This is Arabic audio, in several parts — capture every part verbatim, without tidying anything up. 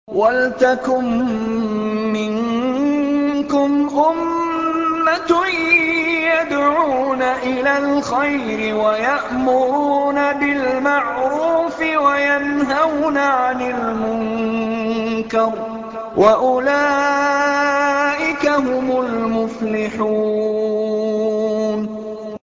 وَلْتَكُن مِّنكُمْ أُمَّةٌ يَدْعُونَ إِلَى الْخَيْرِ وَيَأْمُرُونَ بِالْمَعْرُوفِ وَيَنْهَوْنَ عَنِ الْمُنكَرِ ۚ وَأُولَٰئِكَ هُمُ الْمُفْلِحُونَ.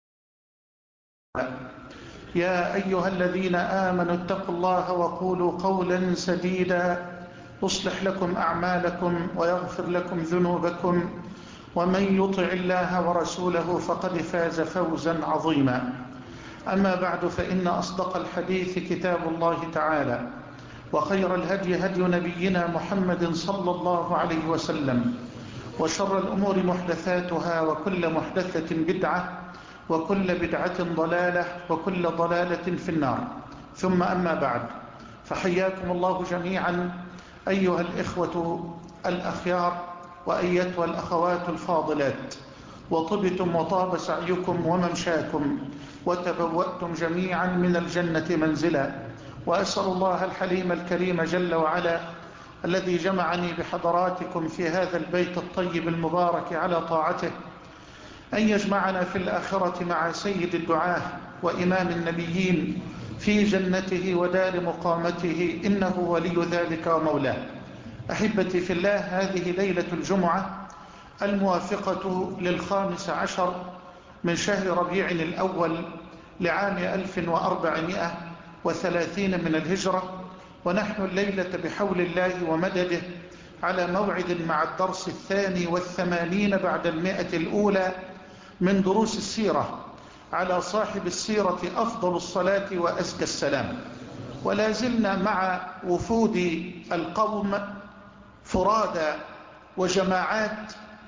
يا أيها الذين آمنوا اتقوا الله وقولوا قولا سديدا يصلح لكم أعمالكم ويغفر لكم ذنوبكم، ومن يطع الله ورسوله فقد فاز فوزا عظيما. أما بعد، فإن أصدق الحديث كتاب الله تعالى، وخير الهدي هدي نبينا محمد صلى الله عليه وسلم، وشر الأمور محدثاتها، وكل محدثة بدعة، وكل بدعة ضلالة، وكل ضلالة في النار. ثم أما بعد، فحياكم الله جميعا أيها الإخوة الأخيار وأيتها الأخوات الفاضلات، وطبتم وطاب سعيكم وممشاكم، وتبوأتم جميعا من الجنة منزلا. وأسأل الله الحليم الكريم جل وعلا الذي جمعني بحضراتكم في هذا البيت الطيب المبارك على طاعته أن يجمعنا في الآخرة مع سيد الدعاة وإمام النبيين في جنته ودار مقامته، إنه ولي ذلك ومولاه. أحبتي في الله، هذه ليلة الجمعة الموافقة للخامس عشر من شهر ربيع الأول لعام ألف وأربعمائة وثلاثين من الهجرة، ونحن الليلة بحول الله ومدده على موعد مع الدرس الثاني والثمانين بعد المئة الأولى من دروس السيرة على صاحب السيرة أفضل الصلاة وأزكى السلام. ولا زلنا مع وفود القوم فرادى وجماعات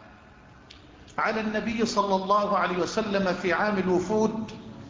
على النبي صلى الله عليه وسلم في عام الوفود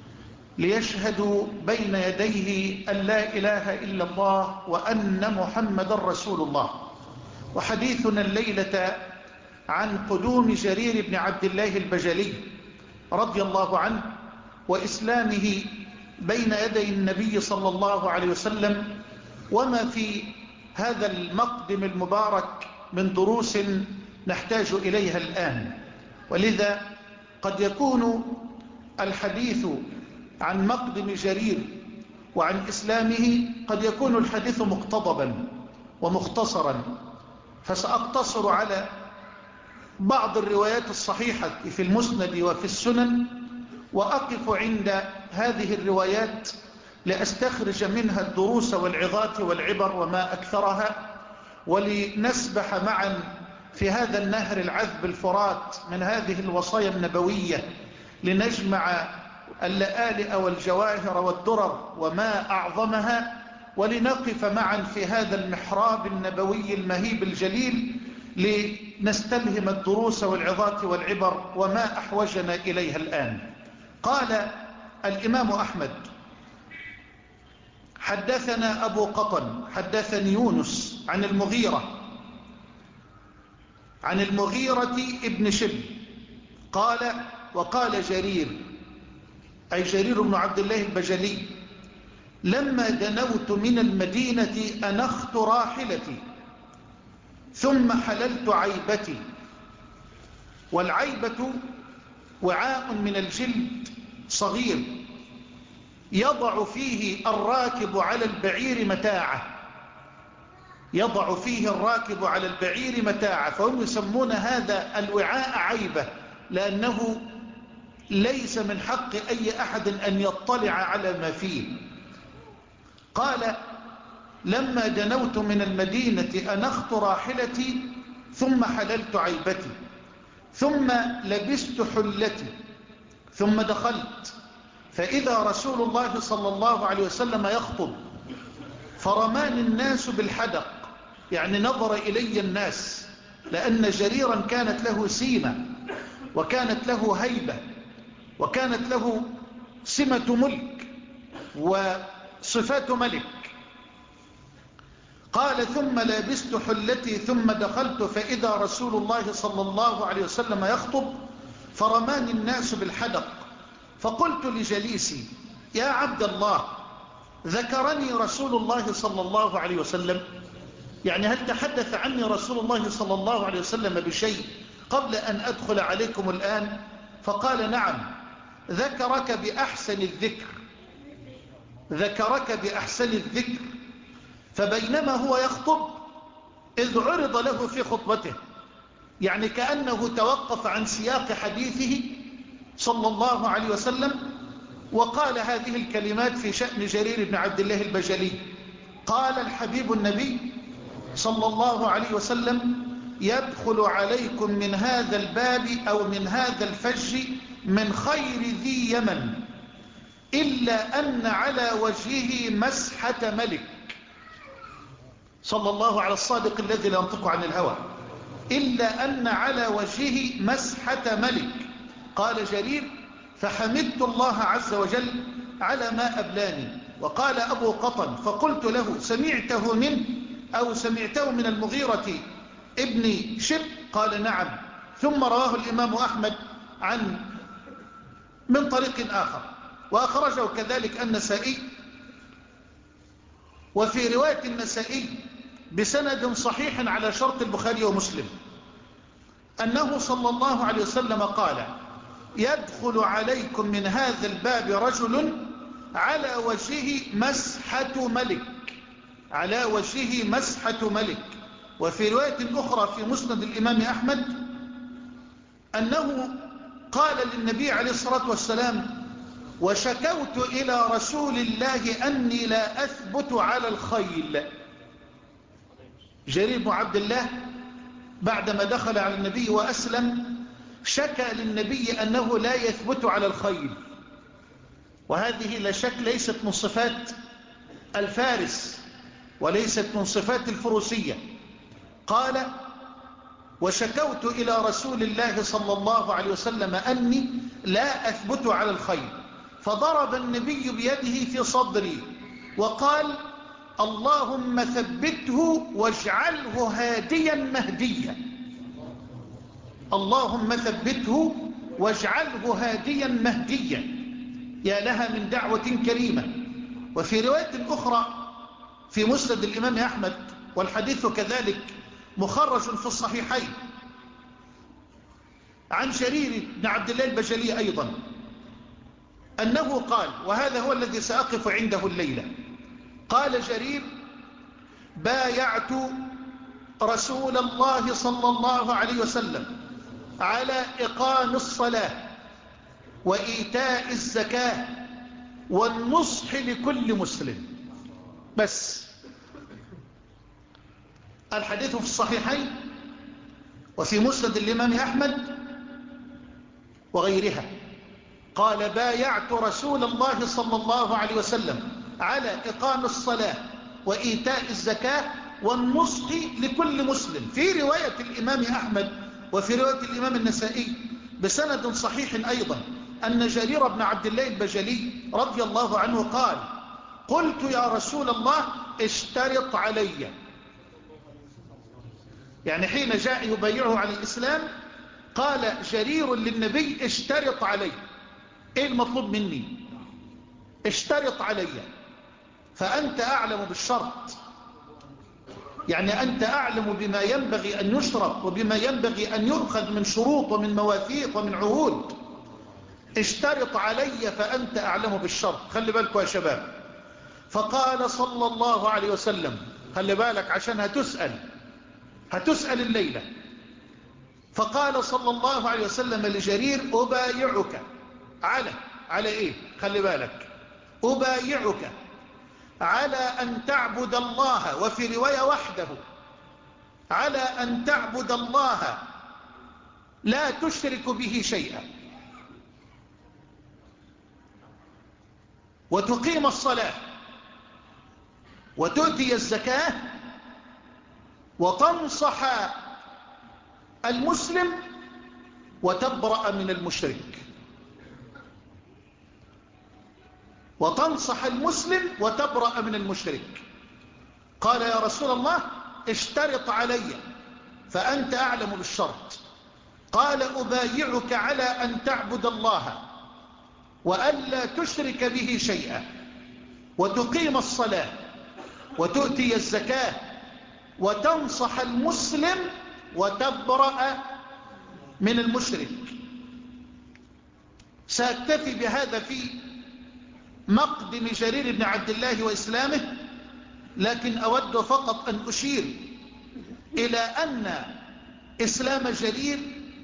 ليشهدوا بين يديه أن لا إله إلا الله وأن محمد رسول الله. وحديثنا الليلة عن قدوم جرير بن عبد الله البجلي رضي الله عنه وإسلامه بين يدي النبي صلى الله عليه وسلم، وما في هذا المقدم المبارك من دروس نحتاج إليها الآن. ولذا قد يكون الحديث عن مقدم جرير وعن إسلامه قد يكون الحديث مقتضبا ومختصرا، فسأقتصر على بعض الروايات الصحيحة في المسند وفي السنن، وأقف عند هذه الروايات لأستخرج منها الدروس والعظات والعبر وما أكثرها، ولنسبح معا في هذا النهر العذب الفرات من هذه الوصايا النبوية، لنجمع اللآلئ والجواهر والدرر وما أعظمها، ولنقف معا في هذا المحراب النبوي المهيب الجليل لنستلهم الدروس والعظات والعبر وما أحوجنا إليها الآن. قال الإمام أحمد: حدثنا أبو قطن حدثني يونس عن المغيرة عن المغيرة ابن شبل قال: وقال جرير، أي جرير بن عبد الله البجلي: لما دنوت من المدينة أنخت راحلتي ثم حللت عيبتي. والعيبة وعاء من الجلد صغير يضع فيه الراكب على البعير متاعه يضع فيه الراكب على البعير متاعه فهم يسمون هذا الوعاء عيبة، لأنه ليس من حق أي أحد أن يطلع على ما فيه. قال: لما دنوت من المدينة أنخت راحلتي ثم حللت عيبتي ثم لبست حلتي ثم دخلت فإذا رسول الله صلى الله عليه وسلم يخطب، فرماني الناس بالحدق، يعني نظر إلي الناس، لأن جريرا كانت له سيمة وكانت له هيبة وكانت له سمة ملك وصفات ملك. قال: ثم لبست حلتي ثم دخلت فإذا رسول الله صلى الله عليه وسلم يخطب، فرماني الناس بالحدق، فقلت لجليسي: يا عبد الله، ذكرني رسول الله صلى الله عليه وسلم؟ يعني هل تحدث عني رسول الله صلى الله عليه وسلم بشيء قبل أن أدخل عليكم الآن؟ فقال نعم، ذكرك بأحسن الذكر، ذكرك بأحسن الذكر. فبينما هو يخطب إذ عرض له في خطبته، يعني كأنه توقف عن سياق حديثه صلى الله عليه وسلم وقال هذه الكلمات في شأن جرير بن عبد الله البجلي. قال الحبيب النبي صلى الله عليه وسلم: يدخل عليكم من هذا الباب أو من هذا الفج من خير ذي يمن، إلا أن على وجهه مسحة ملك. صلى الله على الصادق الذي لا ينطق عن الهوى. إلا أن على وجهه مسحة ملك. قال جرير: فحمدت الله عز وجل على ما أبلاني. وقال أبو قطن: فقلت له: سمعته منه أو سمعته من المغيرة ابن شب؟ قال نعم. ثم رواه الإمام أحمد عن من طريق آخر، وأخرجه كذلك النسائي. وفي رواية النسائي بسند صحيح على شرط البخاري ومسلم أنه صلى الله عليه وسلم قال: يدخل عليكم من هذا الباب رجل على وجهه مسحة ملك، على وجهه مسحة ملك. وفي رواية أخرى في مسند الإمام أحمد أنه قال للنبي عليه الصلاة والسلام: وشكوت إلى رسول الله أني لا أثبت على الخيل. جرير بن عبد الله بعدما دخل على النبي وأسلم شكى للنبي أنه لا يثبت على الخيل، وهذه لا شك ليست من صفات الفارس وليست من صفات الفروسية. قال: وشكوت إلى رسول الله صلى الله عليه وسلم أني لا أثبت على الخيل، فضرب النبي بيده في صدري وقال: اللهم ثبته واجعله هاديا مهديا. اللهم ثبته واجعله هاديا مهديا. يا لها من دعوة كريمة. وفي رواية أخرى في مسند الإمام أحمد، والحديث كذلك مخرج في الصحيحين، عن جرير بن عبد الله البجلي أيضا أنه قال، وهذا هو الذي سأقف عنده الليلة: قال جرير: بايعت رسول الله صلى الله عليه وسلم على إقام الصلاة وإيتاء الزكاة والنصح لكل مسلم. بس الحديث في الصحيحين وفي مسند الإمام أحمد وغيرها. قال: بايعت رسول الله صلى الله عليه وسلم على إقام الصلاة وإيتاء الزكاة والنصح لكل مسلم. في رواية الإمام أحمد وفي رواية الإمام النسائي بسند صحيح أيضا أن جرير بن عبد الله البجلي رضي الله عنه قال: قلت يا رسول الله اشترط علي. يعني حين جاء يبايعه على الإسلام قال جرير للنبي: اشترط علي. ايه المطلوب مني؟ اشترط علي. فأنت أعلم بالشرط، يعني أنت أعلم بما ينبغي أن يشرط وبما ينبغي أن يؤخذ من شروط ومن مواثيق ومن عهود. اشترط علي فأنت أعلم بالشرط. خلي بالكوا يا شباب. فقال صلى الله عليه وسلم، خلي بالك عشان هتسأل هتسأل الليلة. فقال صلى الله عليه وسلم لجرير: أبايعك على على إيه؟ خلي بالك. أبايعك على أن تعبد الله، وفي رواية وحده، على أن تعبد الله لا تشرك به شيئا، وتقيم الصلاة وتؤتي الزكاة وتنصح المسلم وتبرأ من المشرك. وتنصح المسلم وتبرأ من المشرك. قال: يا رسول الله اشترط علي فأنت أعلم بالشرط. قال: أبايعك على أن تعبد الله وألا تشرك به شيئا، وتقيم الصلاة وتؤتي الزكاة وتنصح المسلم وتبرأ من المشرك. سأكتفي بهذا في مقدم جرير بن عبد الله وإسلامه، لكن أود فقط أن أشير إلى أن إسلام جرير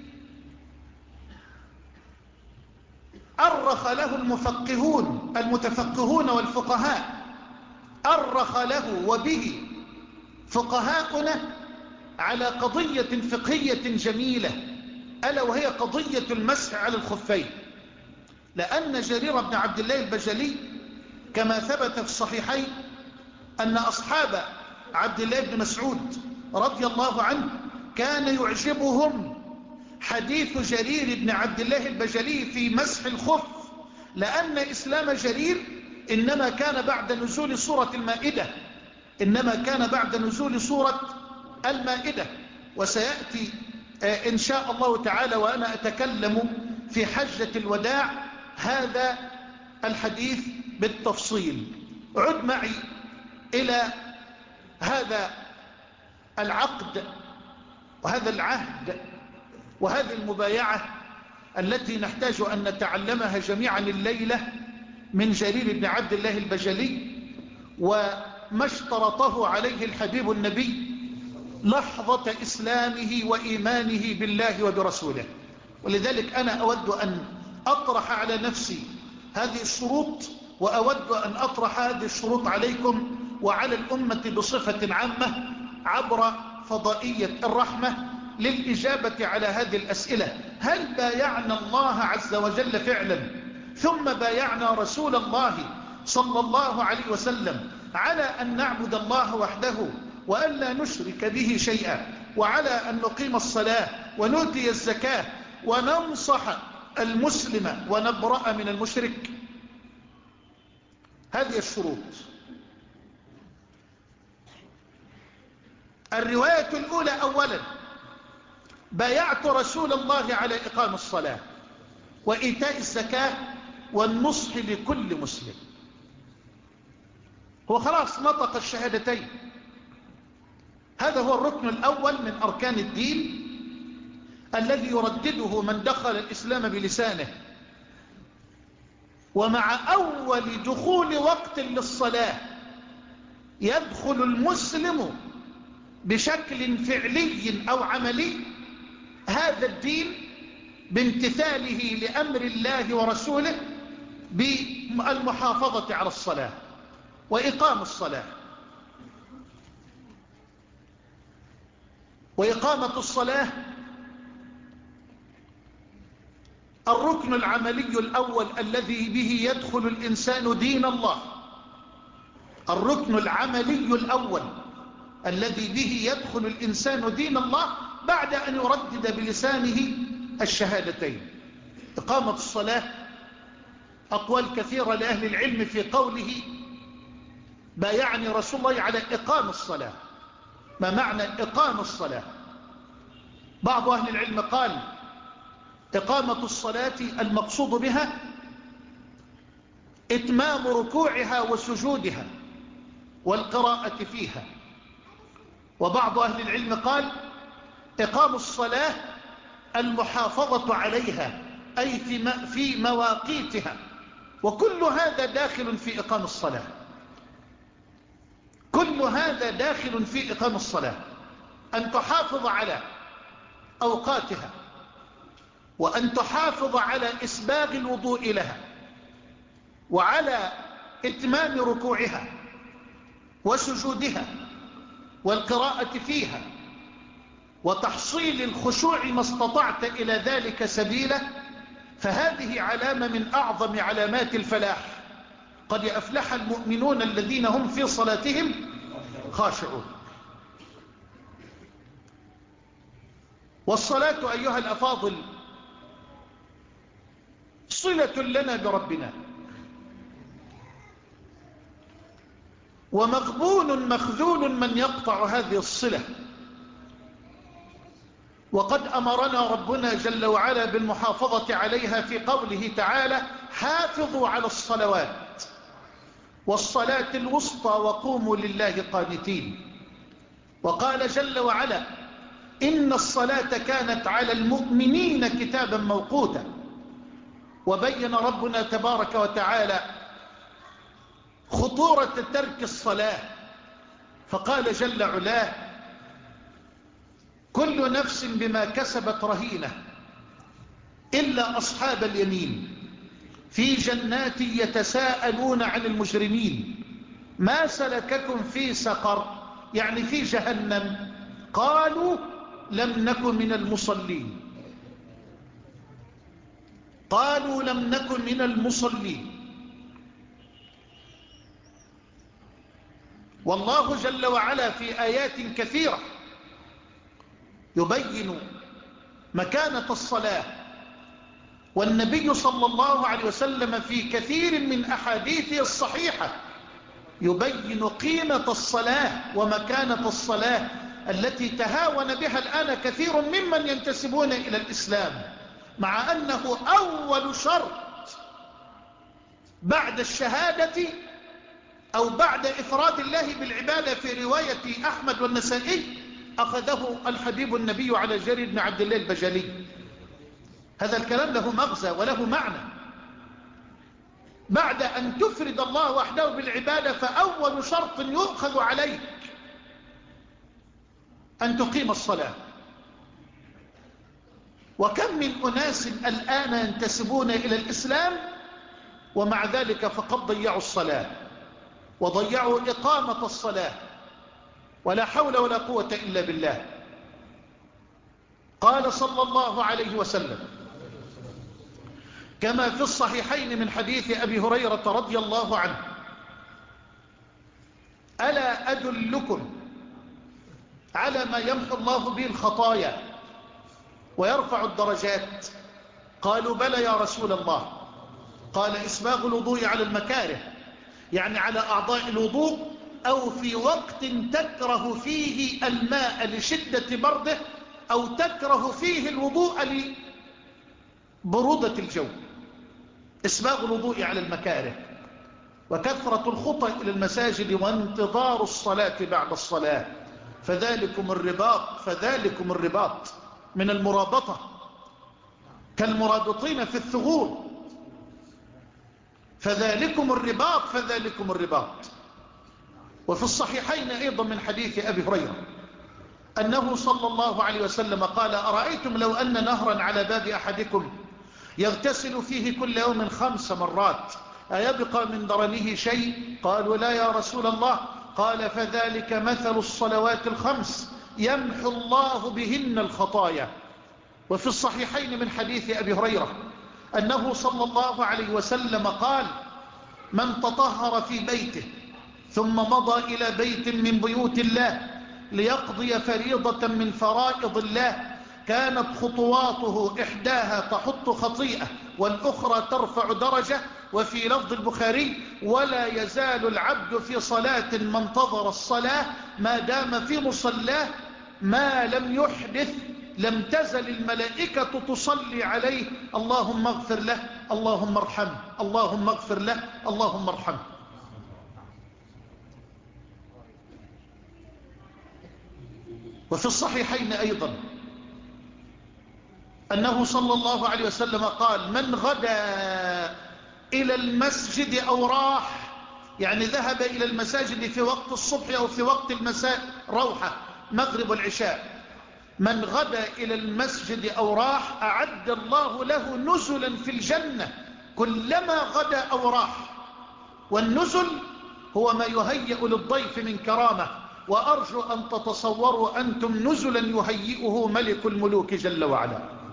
أرخ له المفقهون المتفقهون والفقهاء، أرخ له وبه فقهاؤنا على قضية فقهية جميلة، ألا وهي قضية المسح على الخفين. لأن جرير بن عبد الله البجلي كما ثبت في الصحيحين أن أصحاب عبد الله بن مسعود رضي الله عنه كان يعجبهم حديث جرير بن عبد الله البجلي في مسح الخف، لأن إسلام جرير إنما كان بعد نزول سورة المائدة إنما كان بعد نزول سورة المائدة. وسيأتي إن شاء الله تعالى وأنا أتكلم في حجة الوداع هذا الحديث بالتفصيل. عد معي إلى هذا العقد وهذا العهد وهذه المبايعة التي نحتاج أن نتعلمها جميعا الليلة من جرير بن عبد الله البجلي، وما اشترطه عليه الحبيب النبي لحظة إسلامه وإيمانه بالله وبرسوله. ولذلك أنا أود أن أطرح على نفسي هذه الشروط، وأود أن أطرح هذه الشروط عليكم وعلى الأمة بصفة عامة عبر فضائية الرحمة للإجابة على هذه الأسئلة. هل بايعنا الله عز وجل فعلا، ثم بايعنا رسول الله صلى الله عليه وسلم على أن نعبد الله وحده وأن لا نشرك به شيئا، وعلى أن نقيم الصلاة ونؤتي الزكاة وننصح المسلم ونبرأ من المشرك؟ هذه الشروط. الرواية الأولى: أولا بايعت رسول الله على إقام الصلاة وإيتاء الزكاة والنصح لكل مسلم. هو خلاص نطق الشهادتين، هذا هو الركن الأول من أركان الدين الذي يردده من دخل الإسلام بلسانه. ومع أول دخول وقت للصلاة يدخل المسلم بشكل فعلي أو عملي هذا الدين بامتثاله لأمر الله ورسوله بالمحافظة على الصلاة وإقام الصلاة. وإقامة الصلاة الركن العملي الأول الذي به يدخل الإنسان دين الله، الركن العملي الأول الذي به يدخل الإنسان دين الله بعد أن يردد بلسانه الشهادتين. إقامة الصلاة أقوال كثيرة لأهل العلم في قوله بايعني رسول الله على إقام الصلاة. ما معنى إقام الصلاة؟ بعض أهل العلم قال إقامة الصلاة المقصود بها إتمام ركوعها وسجودها والقراءة فيها. وبعض أهل العلم قال إقام الصلاة المحافظة عليها أي في مواقيتها. وكل هذا داخل في إقام الصلاة، كل هذا داخل في إقام الصلاة، أن تحافظ على أوقاتها، وأن تحافظ على إسباغ الوضوء لها، وعلى إتمام ركوعها وسجودها والقراءة فيها، وتحصيل الخشوع ما استطعت إلى ذلك سبيلا. فهذه علامة من أعظم علامات الفلاح. قد أفلح المؤمنون الذين هم في صلاتهم خاشعون. والصلاة أيها الأفاضل صلة لنا بربنا، ومغبون مخذول من يقطع هذه الصلة. وقد أمرنا ربنا جل وعلا بالمحافظة عليها في قوله تعالى حافظوا على الصلوات والصلاة الوسطى وقوموا لله قانتين. وقال جل وعلا إن الصلاة كانت على المؤمنين كتابا موقوتا. وبين ربنا تبارك وتعالى خطورة ترك الصلاة فقال جل علاه كل نفس بما كسبت رهينة إلا أصحاب اليمين في جنات يتساءلون عن المجرمين ما سلككم في سقر يعني في جهنم قالوا لم نكن من المصلين قالوا لم نكن من المصلين. والله جل وعلا في آيات كثيرة يبين مكانة الصلاة، والنبي صلى الله عليه وسلم في كثير من أحاديثه الصحيحة يبين قيمة الصلاة ومكانة الصلاة التي تهاون بها الآن كثير ممن ينتسبون إلى الإسلام، مع أنه أول شرط بعد الشهادة أو بعد إفراد الله بالعبادة في رواية أحمد والنسائي أخذه الحبيب النبي على جرير بن عبد الله البجلي. هذا الكلام له مغزى وله معنى. بعد أن تفرد الله وحده بالعبادة فأول شرط يؤخذ عليك أن تقيم الصلاة. وكم من أناس الآن ينتسبون إلى الإسلام ومع ذلك فقد ضيعوا الصلاة وضيعوا إقامة الصلاة، ولا حول ولا قوة إلا بالله. قال صلى الله عليه وسلم كما في الصحيحين من حديث أبي هريرة رضي الله عنه ألا أدلكم على ما يمحو الله به الخطايا ويرفع الدرجات؟ قالوا بلى يا رسول الله. قال إسباغ الوضوء على المكاره، يعني على أعضاء الوضوء أو في وقت تكره فيه الماء لشدة برده أو تكره فيه الوضوء لبرودة الجو. إسباغ الوضوء على المكاره وكثرة الخطى إلى المساجد وانتظار الصلاة بعد الصلاة، فذلكم الرباط فذلكم الرباط من المرابطة كالمرابطين في الثغور، فذلكم الرباط فذلكم الرباط. وفي الصحيحين أيضا من حديث أبي هريرة أنه صلى الله عليه وسلم قال أرأيتم لو أن نهرا على باب أحدكم يغتسل فيه كل يوم خمس مرات أيبقى من درنه شيء؟ قالوا لا يا رسول الله. قال فذلك مثل الصلوات الخمس يمحو الله بهن الخطايا. وفي الصحيحين من حديث أبي هريرة أنه صلى الله عليه وسلم قال من تطهر في بيته ثم مضى إلى بيت من بيوت الله ليقضي فريضة من فرائض الله كانت خطواته إحداها تحط خطيئة والأخرى ترفع درجة. وفي لفظ البخاري ولا يزال العبد في صلاة ما انتظر الصلاة ما دام في مصلاه ما لم يحدث لم تزل الملائكة تصلي عليه اللهم اغفر له اللهم ارحمه اللهم اغفر له اللهم ارحمه. وفي الصحيحين أيضا أنه صلى الله عليه وسلم قال من غدا إلى المسجد أو راح، يعني ذهب إلى المساجد في وقت الصبح أو في وقت المساء روحة مغرب والعشاء، من غدا إلى المسجد أو راح أعد الله له نزلا في الجنة كلما غدا أو راح. والنزل هو ما يهيئ للضيف من كرامة، وأرجو أن تتصوروا أنتم نزلا يهيئه ملك الملوك جل وعلا.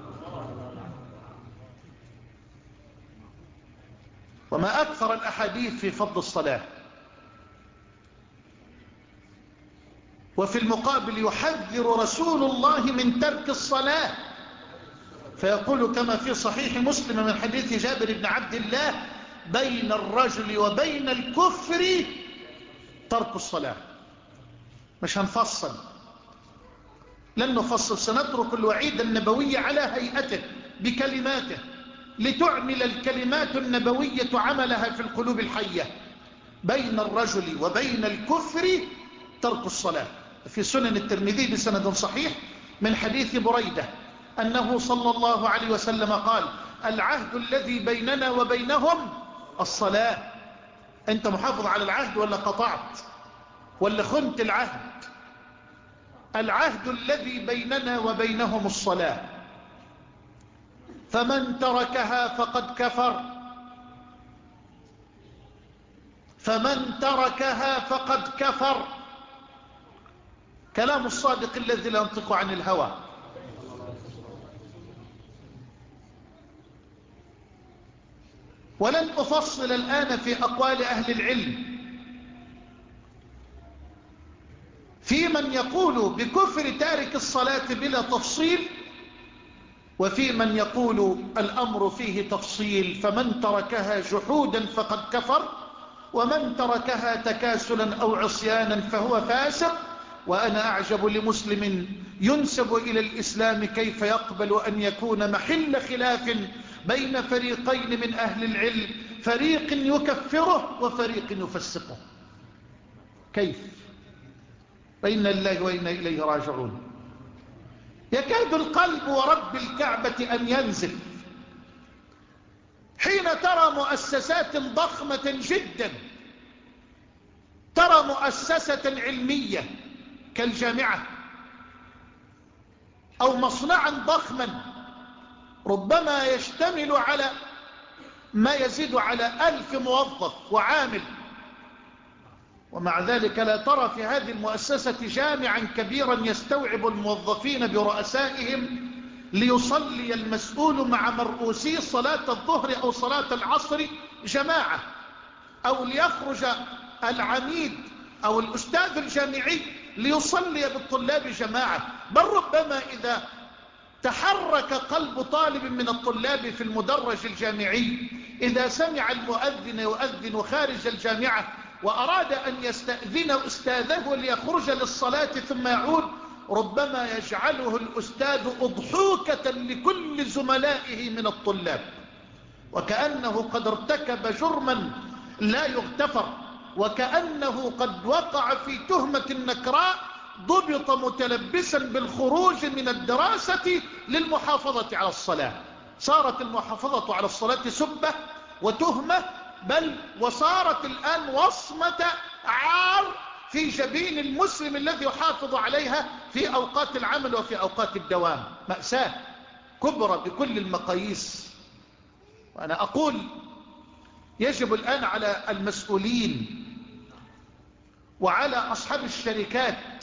وما أكثر الأحاديث في فضل الصلاة. وفي المقابل يحذر رسول الله من ترك الصلاة فيقول كما في صحيح مسلم من حديث جابر بن عبد الله بين الرجل وبين الكفر ترك الصلاة. مش هنفصل لن نفصل، سنترك الوعيد النبوي على هيئته بكلماته لتعمل الكلمات النبوية عملها في القلوب الحية. بين الرجل وبين الكفر ترك الصلاة. في سنن الترمذي بسند صحيح من حديث بريدة أنه صلى الله عليه وسلم قال: العهد الذي بيننا وبينهم الصلاة. أنت محافظ على العهد ولا قطعت ولا خنت العهد؟ العهد الذي بيننا وبينهم الصلاة، فمن تركها فقد كفر، فمن تركها فقد كفر. كلام الصادق الذي لا ينطق عن الهوى. ولن أفصل الآن في أقوال أهل العلم في من يقول بكفر تارك الصلاة بلا تفصيل، وفي من يقول الأمر فيه تفصيل، فمن تركها جحودا فقد كفر، ومن تركها تكاسلا أو عصيانا فهو فاسق. وأنا أعجب لمسلم ينسب إلى الإسلام كيف يقبل أن يكون محل خلاف بين فريقين من أهل العلم، فريق يكفره وفريق يفسقه. كيف؟ فإنا لله وإنا إليه راجعون. يكاد القلب ورب الكعبة أن ينزف حين ترى مؤسسات ضخمة جدا، ترى مؤسسة علمية كالجامعة أو مصنعا ضخما ربما يشتمل على ما يزيد على ألف موظف وعامل، ومع ذلك لا ترى في هذه المؤسسة جامعا كبيرا يستوعب الموظفين برؤسائهم ليصلي المسؤول مع مرؤوسي صلاة الظهر أو صلاة العصر جماعة، أو ليخرج العميد أو الأستاذ الجامعي ليصلي بالطلاب جماعة. بل ربما إذا تحرك قلب طالب من الطلاب في المدرج الجامعي إذا سمع المؤذن يؤذن خارج الجامعة وأراد أن يستأذن أستاذه ليخرج للصلاة ثم يعود، ربما يجعله الأستاذ أضحوكة لكل زملائه من الطلاب، وكأنه قد ارتكب جرما لا يغتفر، وكأنه قد وقع في تهمة نكراء ضبط متلبسا بالخروج من الدراسة للمحافظة على الصلاة. صارت المحافظة على الصلاة سبة وتهمة، بل وصارت الآن وصمة عار في جبين المسلم الذي يحافظ عليها في أوقات العمل وفي أوقات الدوام. مأساة كبرى بكل المقاييس. وأنا أقول يجب الآن على المسؤولين وعلى أصحاب الشركات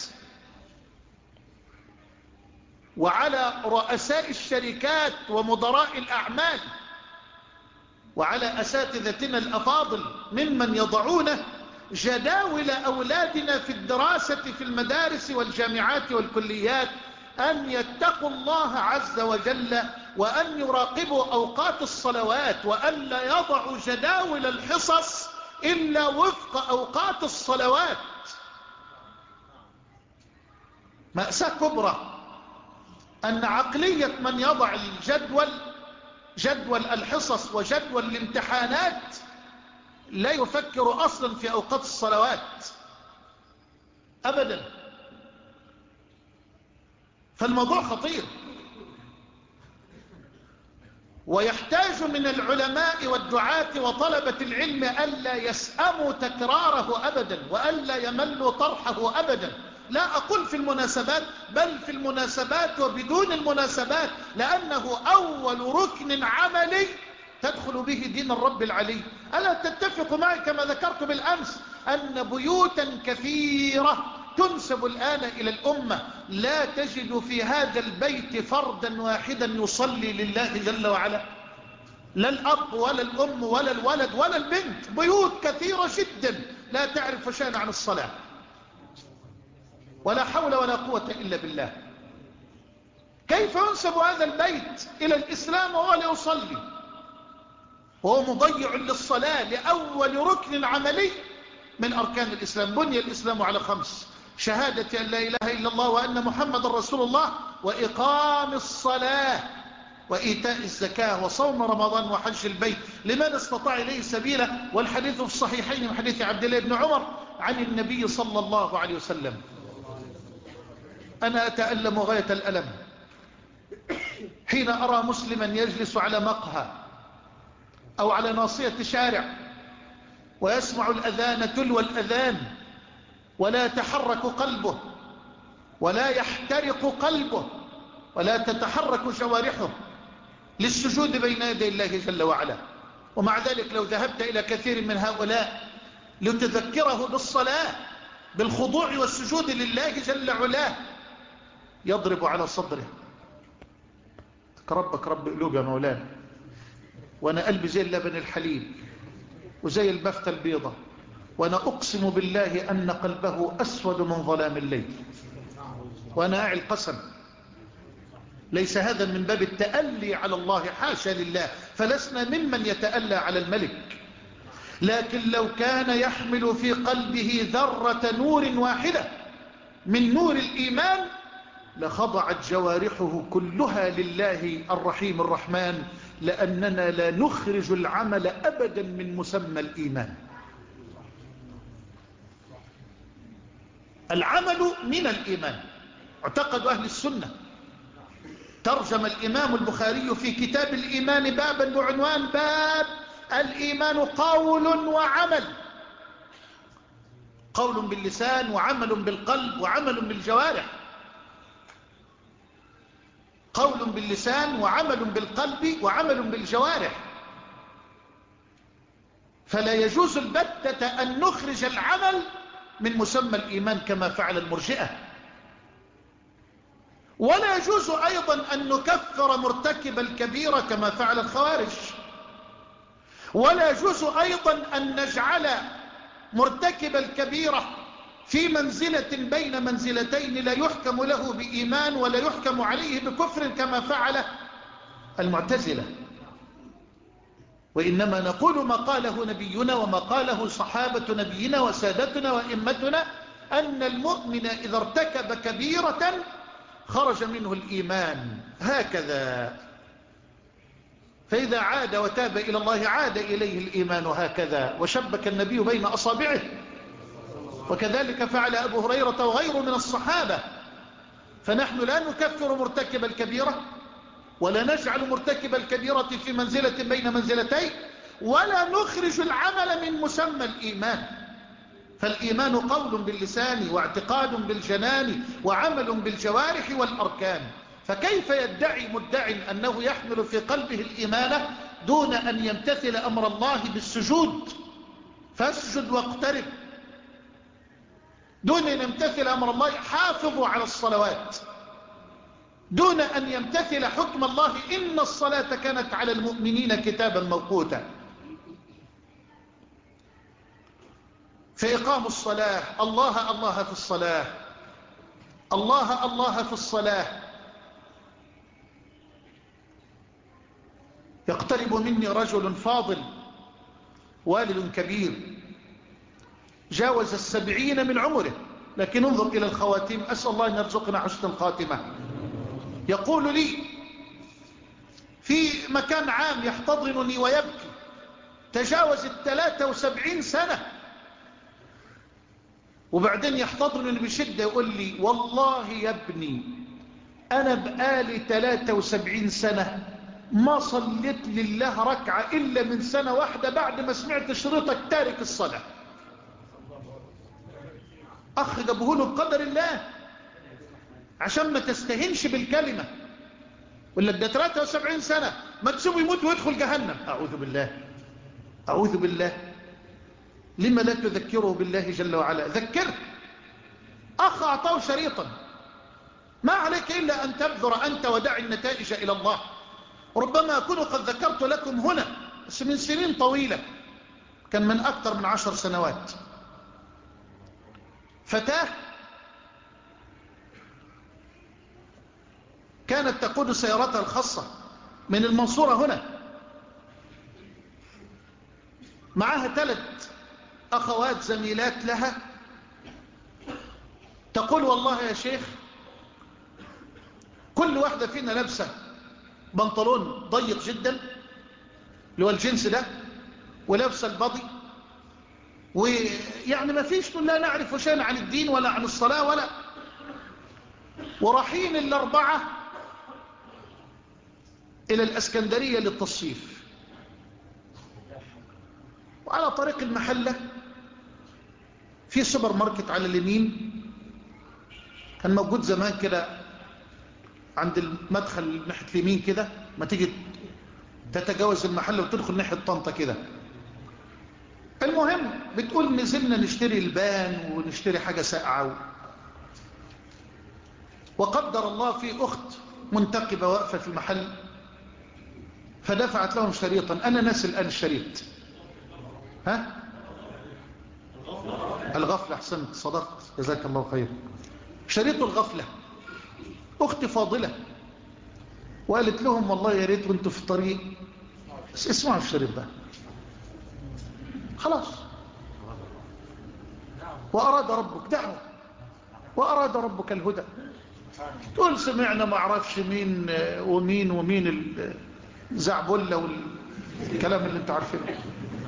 وعلى رؤساء الشركات ومدراء الأعمال وعلى أساتذتنا الأفاضل ممن يضعون جداول أولادنا في الدراسة في المدارس والجامعات والكليات أن يتقوا الله عز وجل، وأن يراقبوا أوقات الصلوات، وأن لا يضعوا جداول الحصص إلا وفق أوقات الصلوات. مأساة كبرى أن عقلية من يضع الجدول جدول الحصص وجدول الامتحانات لا يفكر أصلا في أوقات الصلوات أبدا. فالموضوع خطير، ويحتاج من العلماء والدعاة وطلبة العلم ألا يسأموا تكراره أبدا، وألا يملوا طرحه أبدا. لا أقول في المناسبات، بل في المناسبات وبدون المناسبات، لأنه أول ركن عملي تدخل به دين الرب العلي. ألا تتفق معي كما ذكرت بالأمس أن بيوتا كثيرة تنسب الآن إلى الأمة لا تجد في هذا البيت فردا واحدا يصلي لله جل وعلا، لا الأب ولا الأم ولا الولد ولا البنت. بيوت كثيرة جدا لا تعرف شيئا عن الصلاة، ولا حول ولا قوة إلا بالله. كيف ينسب هذا البيت إلى الإسلام وهو لا يصلي، وهو مضيع للصلاة لأول ركن عملي من أركان الإسلام؟ بني الإسلام على خمس: شهادة أن لا إله إلا الله وأن محمد رسول الله، وإقام الصلاة، وإيتاء الزكاة، وصوم رمضان، وحج البيت لمن استطاع إليه سبيلا. والحديث في الصحيحين من حديث عبد الله بن عمر عن النبي صلى الله عليه وسلم. أنا أتألم غاية الألم حين أرى مسلما يجلس على مقهى أو على ناصية شارع ويسمع الأذان تلو الأذان ولا يتحرك قلبه ولا يحترق قلبه ولا تتحرك جوارحه للسجود بين يدي الله جل وعلا. ومع ذلك لو ذهبت إلى كثير من هؤلاء لتذكره بالصلاة بالخضوع والسجود لله جل وعلا يضرب على صدره. ربك رب قلوب يا مولانا، وانا قلبي زي اللبن الحليب وزي البفتة البيضة، وانا اقسم بالله ان قلبه اسود من ظلام الليل، وانا اعي القسم. ليس هذا من باب التألي على الله، حاشا لله، فلسنا ممن يتألى على الملك، لكن لو كان يحمل في قلبه ذرة نور واحدة من نور الإيمان لخضعت جوارحه كلها لله الرحيم الرحمن، لأننا لا نخرج العمل أبدا من مسمى الإيمان. العمل من الإيمان اعتقد أهل السنة. ترجم الإمام البخاري في كتاب الإيمان بابا بعنوان باب الإيمان قول وعمل، قول باللسان وعمل بالقلب وعمل بالجوارح، قول باللسان وعمل بالقلب وعمل بالجوارح. فلا يجوز البتة أن نخرج العمل من مسمى الإيمان كما فعل المرجئة، ولا يجوز أيضا أن نكفر مرتكب الكبيرة كما فعل الخوارج، ولا يجوز أيضا أن نجعل مرتكب الكبيرة في منزلة بين منزلتين، لا يحكم له بإيمان ولا يحكم عليه بكفر كما فعل المعتزلة. وإنما نقول ما قاله نبينا وما قاله صحابة نبينا وسادتنا وإمتنا، أن المؤمن إذا ارتكب كبيرة خرج منه الإيمان هكذا، فإذا عاد وتاب إلى الله عاد إليه الإيمان هكذا. وشبك النبي بين أصابعه، وكذلك فعل أبو هريرة وغيره من الصحابة. فنحن لا نكفر مرتكب الكبيرة ولا نجعل مرتكب الكبيرة في منزلة بين منزلتين، ولا نخرج العمل من مسمى الإيمان. فالإيمان قول باللسان واعتقاد بالجنان وعمل بالجوارح والأركان. فكيف يدعي مدعي أنه يحمل في قلبه الإيمان دون أن يمتثل أمر الله بالسجود، فاسجد واقترب، دون أن يمتثل أمر الله حافظوا على الصلوات، دون أن يمتثل حكم الله إن الصلاة كانت على المؤمنين كتابا موقوتا. فإقام الصلاة، الله الله في الصلاة، الله الله في الصلاة. يقترب مني رجل فاضل والد كبير جاوز السبعين من عمره، لكن انظر إلى الخواتيم، أسأل الله أن يرزقنا حسن الخاتمة. يقول لي في مكان عام يحتضنني ويبكي، تجاوز الثلاثة وسبعين سنة، وبعدين يحتضنني بشدة يقول لي والله يا ابني أنا بقالي ثلاثة وسبعين سنة ما صليت لله ركعة إلا من سنة واحدة بعد ما سمعت شريطك تارك الصلاة. أخ جابه له بقدر الله عشان ما تستهنش بالكلمة، ولا ده ثلاثة وسبعين سنة ما تسوي يموت ويدخل جهنم. أعوذ بالله أعوذ بالله. لما لا تذكره بالله جل وعلا؟ ذكره. أخ أعطاه شريطا، ما عليك إلا أن تبذر أنت ودع النتائج إلى الله. ربما أكون قد ذكرت لكم هنا بس من سنين طويلة، كان من أكثر من عشر سنوات، فتاة كانت تقود سيارتها الخاصة من المنصورة هنا، معها ثلاث أخوات زميلات لها. تقول والله يا شيخ كل واحدة فينا لابسة بنطلون ضيق جدا اللي هو الجنس ده، ولابسة البضي، ويعني ما فيش، لا نعرف شيئا عن الدين ولا عن الصلاة ولا. ورايحين الأربعة إلى الأسكندرية للتصيف، وعلى طريق المحلة في سوبر ماركت على اليمين كان موجود زمان كده عند المدخل ناحية اليمين كده، ما تيجي تتجاوز المحل وتدخل ناحية طنطا كده. المهم بتقول نزلنا نشتري البان ونشتري حاجة ساقعة، وقدر الله في أخت منتقبة واقفة في المحل فدفعت لهم شريطا. أنا ناسي الآن الشريط. ها؟ الغفلة. أحسنت، صدقت، جزاك الله خير. شريط الغفلة. أختي فاضلة وقالت لهم والله يا ريت وانتوا في الطريق اسمعوا الشريط ده. خلاص. وأراد ربك دعوة وأراد ربك الهدى. تقول سمعنا ما اعرفش مين ومين ومين الزعبلة والكلام اللي انت عارفينه.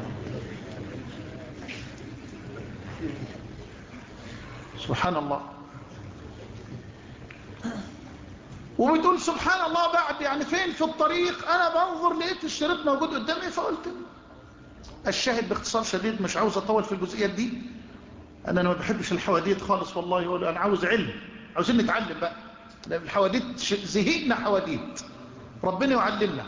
سبحان الله. وبتقول سبحان الله بعد يعني فين في الطريق انا بنظر لقيت الشريط موجود قدامي فقلت الشاهد باختصار شديد، مش عاوز اطول في الجزئيات دي، انا ما بحبش الحواديت خالص والله، انا عاوز علم، عاوزين نتعلم بقى. الحواديت زهقنا حواديت، ربنا يعلمنا.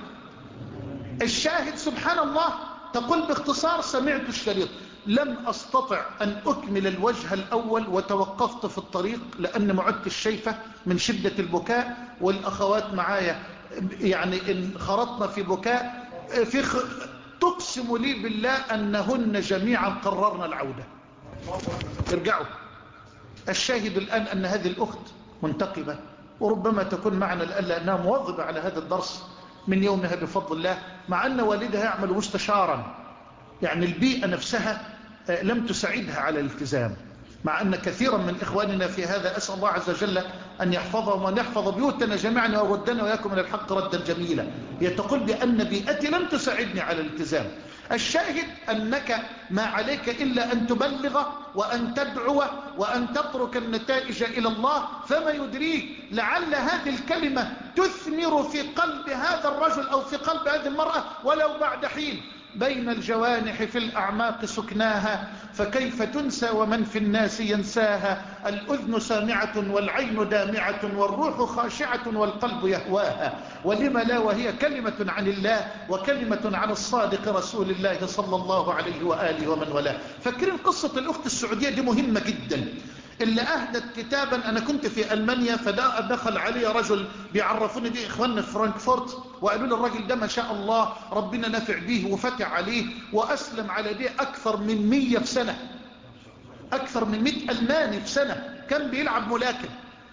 الشاهد سبحان الله تقول باختصار سمعت الشريط، لم أستطع أن أكمل الوجه الأول وتوقفت في الطريق لأن معدت الشيفة من شدة البكاء، والأخوات معايا يعني إن خرطنا في بكاء في خ... تقسم لي بالله أنهن جميعا قررنا العودة. ارجعوا. الشاهد الآن أن هذه الأخت منتقبة وربما تكون معنا لأنها مواظبة على هذا الدرس من يومها بفضل الله، مع أن والدها يعمل مستشارا، يعني البيئة نفسها لم تساعدها على الالتزام، مع أن كثيرا من إخواننا في هذا أسأل الله عز وجل أن يحفظهم وأن يحفظ بيوتنا جميعا وردنا وياكم من الحق ردا جميلا. يتقول بأن بيئتي لم تساعدني على الالتزام. الشاهد أنك ما عليك إلا أن تبلغ وأن تدعو وأن تترك النتائج إلى الله، فما يدريك لعل هذه الكلمة تثمر في قلب هذا الرجل أو في قلب هذه المرأة ولو بعد حين. بين الجوانح في الأعماق سكناها، فكيف تنسى ومن في الناس ينساها. الأذن سامعة والعين دامعة والروح خاشعة والقلب يهواها، ولم لا وهي كلمة عن الله وكلمة عن الصادق رسول الله صلى الله عليه وآله ومن والاه. فاكرين قصة الأخت السعودية دي مهمة جدا، اللي أهدت كتابا. أنا كنت في ألمانيا فدخل علي رجل بيعرفوني دي إخواننا في فرانكفورت، وقالوا لي الراجل ده ما شاء الله ربنا نافع به وفتح عليه وأسلم على دي أكثر من مية في سنة، أكثر من مئة ألماني في سنة، كان بيلعب ملاكم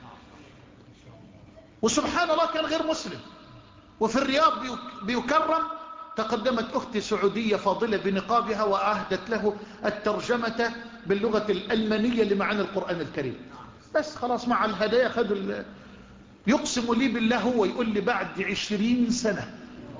وسبحان الله كان غير مسلم. وفي الرياض بيكرم. تقدمت أختي سعودية فاضلة بنقابها وأهدت له الترجمة باللغة الألمانية لمعاني القرآن الكريم. بس خلاص مع الهدايا خدوا ال... يقسم لي بالله هو يقول لي بعد عشرين سنة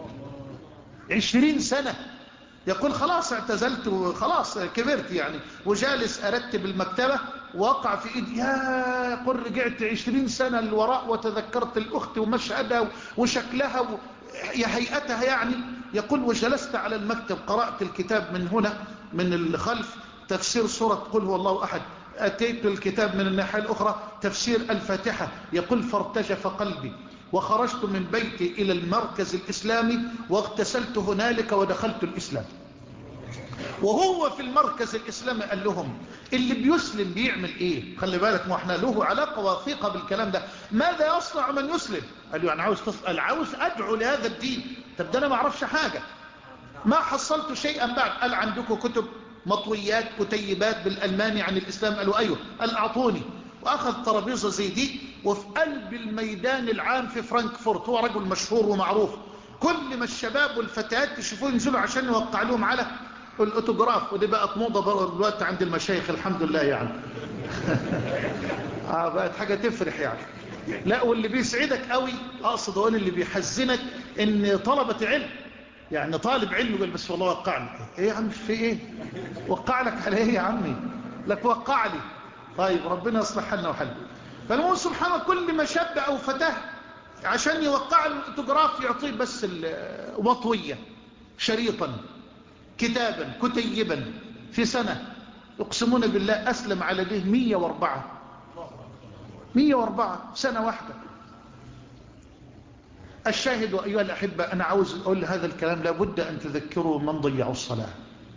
عشرين سنة يقول خلاص اعتزلت وخلاص كبرت يعني، وجالس أرتب المكتبة وقع في إيدي يا يقول رجعت عشرين سنة للوراء وتذكرت الأخت ومشهدها وشكلها و... يا هيئتها يعني. يقول وجلست على المكتب قرأت الكتاب من هنا من الخلف تفسير سورة قل هو الله أحد، أتيت الكتاب من الناحية الأخرى تفسير الفاتحة. يقول فارتجف قلبي وخرجت من بيتي إلى المركز الإسلامي واغتسلت هنالك ودخلت الإسلام. وهو في المركز الإسلامي قال لهم اللي بيسلم بيعمل إيه؟ خلي بالك ما احنا له علاقة وثيقة بالكلام ده. ماذا يصنع من يسلم؟ قال له يعني عاوز تسأل، عاوز أدعو لهذا الدين. طب ده أنا ما أعرفش حاجة، ما حصلت شيئا بعد. قال عندكم كتب مطويات كتيبات بالألماني عن الإسلام؟ قالوا أيوه. قال أعطوني. وأخذ ترابيزة زي دي وفي قلب الميدان العام في فرانكفورت، هو رجل مشهور ومعروف، كل ما الشباب والفتيات يشوفوه ينزلوا عشان يوقع لهم على الاوتوغراف، ودي بقت موضة دلوقتي عند المشايخ الحمد لله يعني. آه بقت حاجة تفرح يعني. لا واللي بيسعدك قوي اقصد اقول اللي بيحزنك ان طلبة علم، يعني طالب علم يقول بس والله وقع لي. ايه يا عم في ايه؟ وقع لك على ايه يا عمي؟ لك وقع لي. طيب ربنا يصلح حالنا وحالنا. فالمهم سبحانه كل ما شاب أو فتاة عشان يوقع الاوتوغراف يعطيه بس الوطوية شريطا كتابا كتيبا في سنة. يقسمون بالله أسلم على ده مية واربعة مية واربعة سنة واحدة. الشاهد أيها الأحبة، أنا عاوز أقول هذا الكلام لابد أن تذكروا من ضيعوا الصلاة.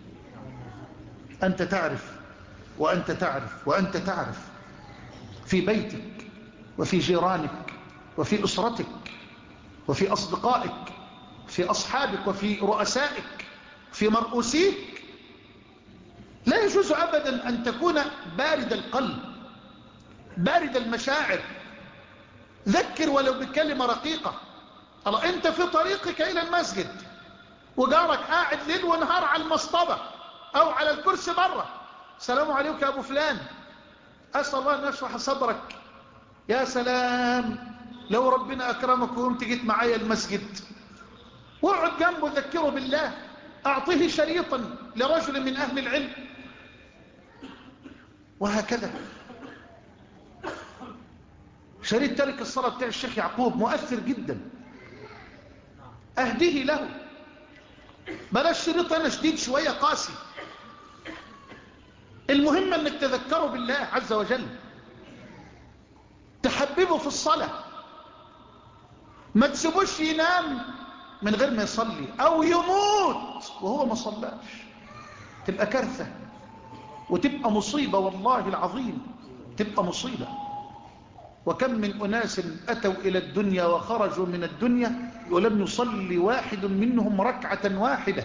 أنت تعرف وأنت تعرف وأنت تعرف في بيتك وفي جيرانك وفي أسرتك وفي أصدقائك في أصحابك وفي رؤسائك في مرؤوسيك. لا يجوز أبدا أن تكون بارد القلب بارد المشاعر. ذكر ولو بكلمة رقيقة. الله، أنت في طريقك إلى المسجد وجارك قاعد ليل ونهار على المصطبة أو على الكرسي بره، السلام عليكم يا أبو فلان، أسأل الله أن يشرح صدرك. يا سلام لو ربنا أكرمك وقمت جيت معايا المسجد، واقعد جنبه ذكره بالله، أعطيه شريطا لرجل من أهل العلم، وهكذا. شريط ترك الصلاة بتاع الشيخ يعقوب مؤثر جدا، أهديه له. بلاش شريط أنا شديد شوية قاسي. المهم أنك تذكره بالله عز وجل، تحببه في الصلاة، ما تسيبوش ينام من غير ما يصلي أو يموت وهو ما صلاش. تبقى كارثة وتبقى مصيبة، والله العظيم تبقى مصيبة. وكم من أناس أتوا إلى الدنيا وخرجوا من الدنيا ولم يصلي واحد منهم ركعة واحدة.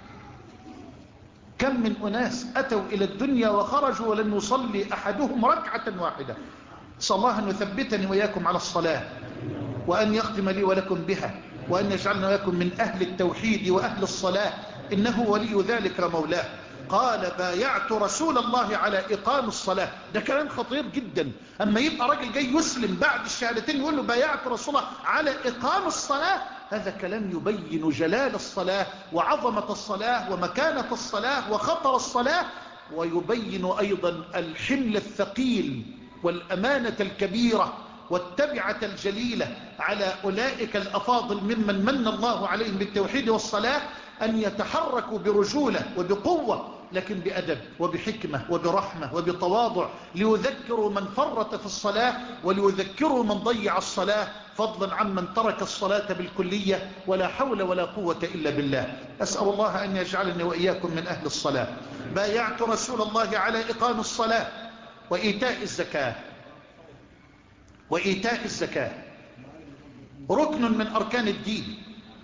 كم من أناس أتوا إلى الدنيا وخرجوا ولم يصلي أحدهم ركعة واحدة. صلى الله أن يثبتني وإياكم على الصلاة، وأن يختم لي ولكم بها، وأن يجعلنا وإياكم من أهل التوحيد وأهل الصلاة، إنه ولي ذلك مولاه. قال بايعت رسول الله على إقام الصلاة. ده كلام خطير جدا. أما يبقى راجل جاي يسلم بعد الشهادتين يقول له بايعت رسول الله على إقام الصلاة، هذا كلام يبين جلال الصلاة وعظمة الصلاة ومكانة الصلاة وخطر الصلاة، ويبين أيضا الحمل الثقيل والأمانة الكبيرة والتبعة الجليلة على أولئك الأفاضل ممن من الله عليهم بالتوحيد والصلاة، أن يتحركوا برجولة وبقوة، لكن بأدب وبحكمة وبرحمة وبتواضع، ليذكروا من فرط في الصلاة وليذكروا من ضيع الصلاة، فضلا عمن ترك الصلاة بالكلية. ولا حول ولا قوة إلا بالله. أسأل الله أن يجعلني وإياكم من أهل الصلاة. بايعت رسول الله على إقام الصلاة وإيتاء الزكاة. وإيتاء الزكاة ركن من أركان الدين.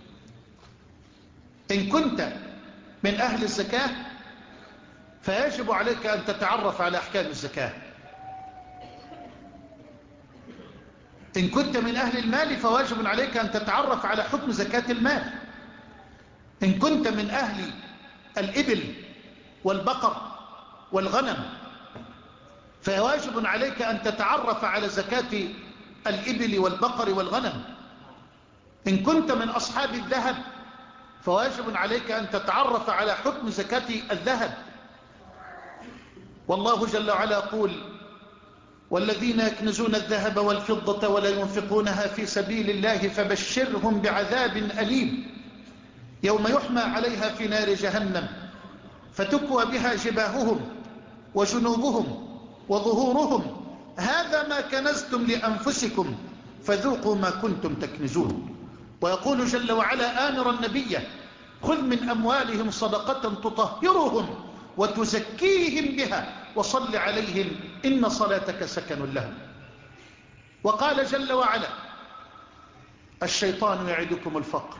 إن كنت من أهل الزكاة فيجب عليك أن تتعرف على أحكام الزكاة. إن كنت من أهل المال فواجب عليك أن تتعرف على حكم زكاة المال. إن كنت من أهل الإبل والبقر والغنم فواجب عليك أن تتعرف على زكاة الإبل والبقر والغنم. إن كنت من أصحاب الذهب فواجب عليك أن تتعرف على حكم زكاة الذهب. والله جل وعلا يقول والذين يكنزون الذهب والفضة ولا ينفقونها في سبيل الله فبشرهم بعذاب أليم يوم يحمى عليها في نار جهنم فتكوى بها جباههم وجنوبهم وظهورهم هذا ما كنزتم لأنفسكم فذوقوا ما كنتم تكنزون. ويقول جل وعلا آمرا النبي خذ من أموالهم صدقة تطهرهم وتزكيهم بها وصل عليهم إن صلاتك سكن لهم. وقال جل وعلا الشيطان يعدكم الفقر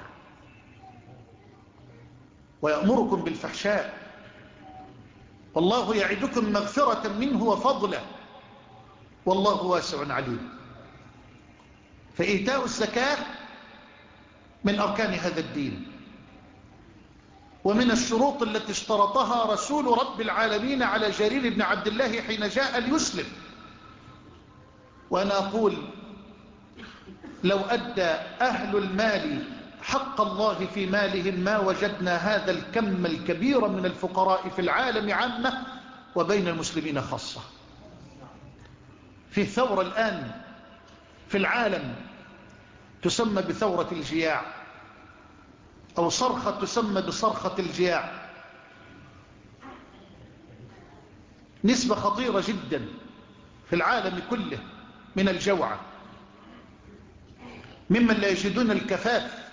ويأمركم بالفحشاء والله يعدكم مغفرة منه وفضلا والله واسع عليم. فإيتاء الزكاة من أركان هذا الدين، ومن الشروط التي اشترطها رسول رب العالمين على جرير بن عبد الله حين جاء ليسلم. وأنا أقول لو أدى أهل المال حق الله في مالهم ما وجدنا هذا الكم الكبير من الفقراء في العالم عامة وبين المسلمين خاصة. في ثورة الآن في العالم تسمى بثورة الجياع، أو صرخة تسمى بصرخة الجياع، نسبة خطيرة جدا في العالم كله من الجوع، ممن لا يجدون الكفاف،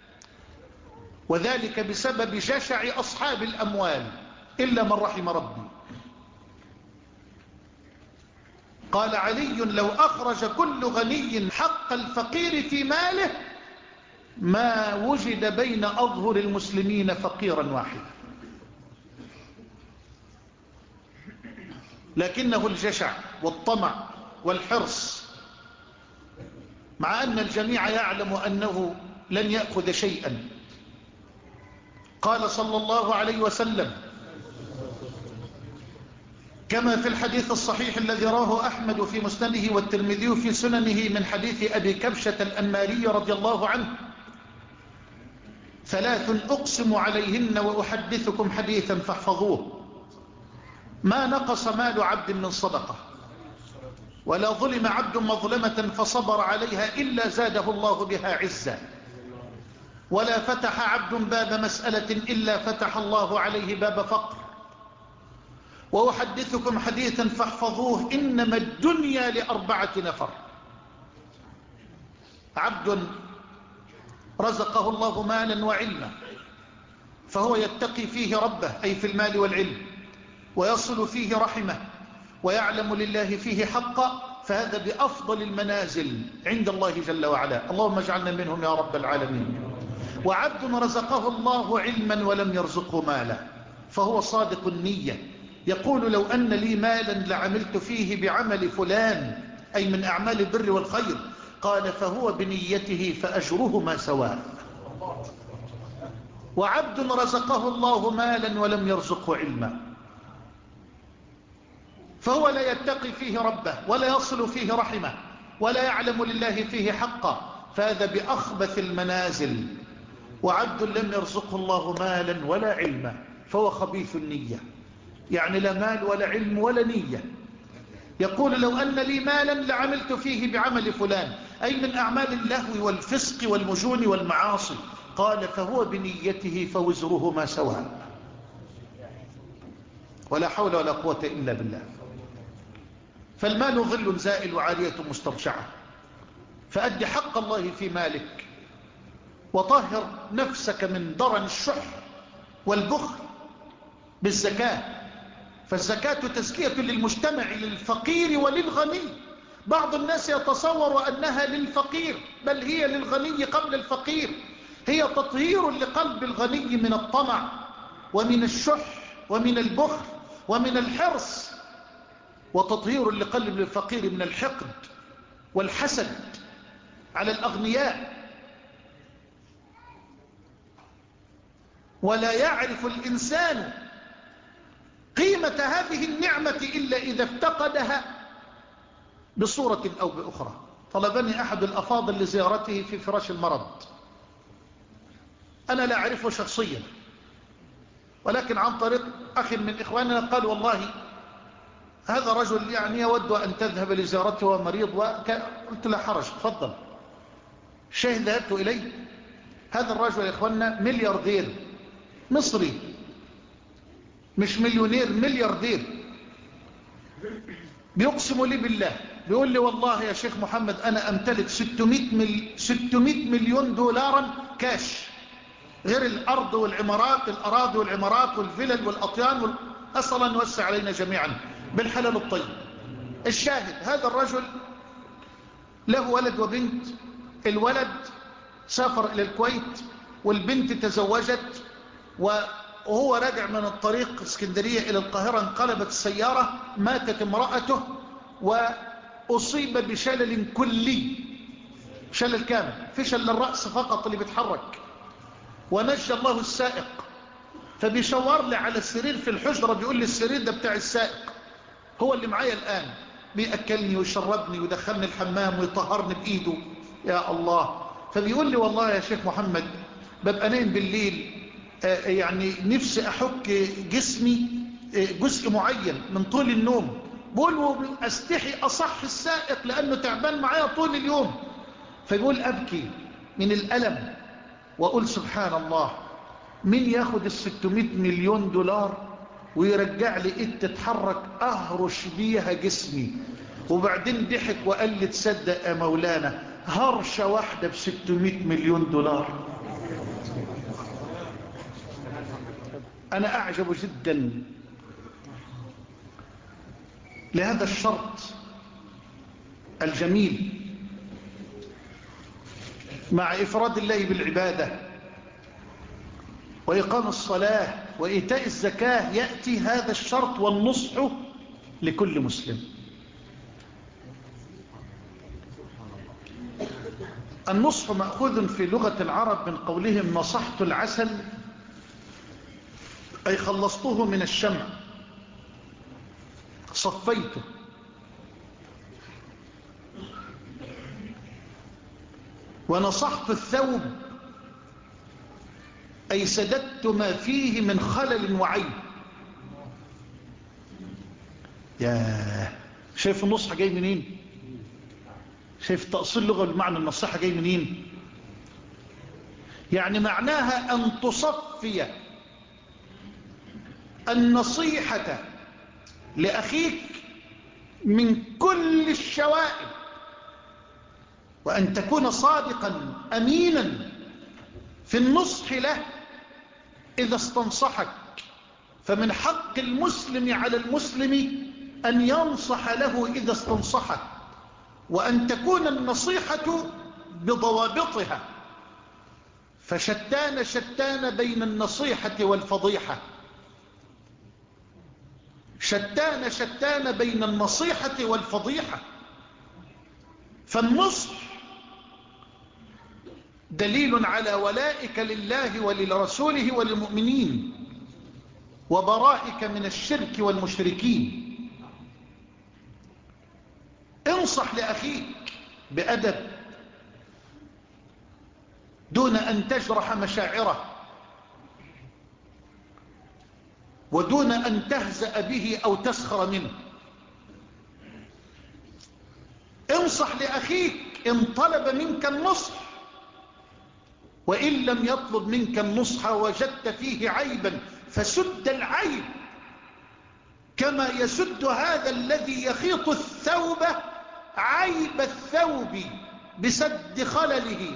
وذلك بسبب جشع أصحاب الأموال إلا من رحم ربي. قال علي: لو أخرج كل غني حق الفقير في ماله ما وجد بين أظهر المسلمين فقيرا واحدا، لكنه الجشع والطمع والحرص، مع أن الجميع يعلم أنه لن يأخذ شيئا. قال صلى الله عليه وسلم كما في الحديث الصحيح الذي راه أحمد في مسنده والترمذي في سننه من حديث أبي كبشة الأنماري رضي الله عنه: ثلاث أقسم عليهن وأحدثكم حديثا فاحفظوه: ما نقص مال عبد من صدقة، ولا ظلم عبد مظلمة فصبر عليها إلا زاده الله بها عزا، ولا فتح عبد باب مسألة إلا فتح الله عليه باب فقر. وأحدثكم حديثا فاحفظوه: إنما الدنيا لأربعة نفر: عبد رزقه الله مالا وعلما فهو يتقي فيه ربه، أي في المال والعلم، ويصل فيه رحمه، ويعلم لله فيه حقا، فهذا بأفضل المنازل عند الله جل وعلا، اللهم اجعلنا منهم يا رب العالمين. وعبد رزقه الله علما ولم يرزقه مالا فهو صادق النية، يقول: لو أن لي مالا لعملت فيه بعمل فلان، أي من أعمال البر والخير. قال: فهو بنيته فأجرهما سواء. وعبد رزقه الله مالا ولم يرزقه علما فهو لا يتقي فيه ربه، ولا يصل فيه رحمه، ولا يعلم لله فيه حقا، فهذا بأخبث المنازل. وعبد لم يرزقه الله مالا ولا علما فهو خبيث النية، يعني لا مال ولا علم ولا نية. يقول: لو أن لي مالا لعملت فيه بعمل فلان، أي من أعمال اللهو والفسق والمجون والمعاصي. قال: فهو بنيته فوزرهما سواء. ولا حول ولا قوة إلا بالله. فالمال ظل زائل وعارية مسترشعة، فأد حق الله في مالك، وطهر نفسك من ضرن الشح والبخل بالزكاة، فالزكاة تزكية للمجتمع، للفقير وللغني. بعض الناس يتصور أنها للفقير، بل هي للغني قبل الفقير، هي تطهير لقلب الغني من الطمع ومن الشح ومن البخل ومن الحرص، وتطهير لقلب الفقير من الحقد والحسد على الأغنياء. ولا يعرف الإنسان قيمة هذه النعمة إلا إذا افتقدها بصورة أو بأخرى. طلبني أحد الأفاضل لزيارته في فراش المرض، أنا لا أعرفه شخصيا، ولكن عن طريق أخ من إخواننا قال: والله هذا رجل يعني يود أن تذهب لزيارته ومريض. وقلت: لا حرج، تفضل. شاهد ذهبت إليه، هذا الرجل يا إخواننا ملياردير مصري، مش مليونير، ملياردير. بيقسم لي بالله، بيقول لي: والله يا شيخ محمد أنا أمتلك ستمائة مليون دولارا كاش، غير الأرض والعمارات، الأراضي والعمارات والفلل والأطيان وال... أسأل الله أن يوسع علينا جميعا بالحلال الطيب. الشاهد: هذا الرجل له ولد وبنت، الولد سافر إلى الكويت والبنت تزوجت، وهو راجع من الطريق اسكندرية إلى القاهرة انقلبت السيارة، ماتت امرأته وأصيب بشلل كلي، شلل كامل، فشل الرأس فقط اللي بيتحرك، ونجى الله السائق. فبيشور لي على السرير في الحجرة، بيقول لي: السرير ده بتاع السائق، هو اللي معايا الآن، بيأكلني ويشربني ويدخلني الحمام ويطهرني بإيده. يا الله. فبيقول لي: والله يا شيخ محمد ببقى نايم بالليل يعني نفسي أحك جسمي جزء معين من طول النوم، بقول أستحي أصح السائق لأنه تعبان معايا طول اليوم. فيقول أبكي من الألم وأقول سبحان الله، مين ياخد الستمائة مليون دولار ويرجع لي إيد تتحرك أهرش بيها جسمي؟ وبعدين ضحك وقال لي تصدق يا مولانا هرشة واحدة بستمائة مليون دولار. أنا أعجب جدا لهذا الشرط الجميل مع إفراد الله بالعبادة وإقام الصلاة وإيتاء الزكاة، يأتي هذا الشرط والنصح لكل مسلم. النصح مأخوذ في لغة العرب من قولهم نصحت العسل، أي خلصته من الشمع، صفيته. ونصحت الثوب، أي سددت ما فيه من خلل وعيب. يا شايف النصح جاي منين؟ شايف تأصيل اللغة بمعنى النصيحة جاي منين؟ يعني معناها أن تصفي النصيحة لأخيك من كل الشوائب، وأن تكون صادقا أمينا في النصح له إذا استنصحك. فمن حق المسلم على المسلم أن ينصح له إذا استنصحك، وأن تكون النصيحة بضوابطها. فشتان شتان بين النصيحة والفضيحة، شتان شتان بين النصيحة والفضيحة. فالنصح دليل على ولائك لله ولرسوله وللمؤمنين، وبرائك من الشرك والمشركين. انصح لأخيك بأدب دون أن تجرح مشاعره، ودون أن تهزأ به أو تسخر منه. انصح لأخيك إن طلب منك النصح، وإن لم يطلب منك النصح وجدت فيه عيبا فسد العيب، كما يسد هذا الذي يخيط الثوب عيب الثوب بسد خلله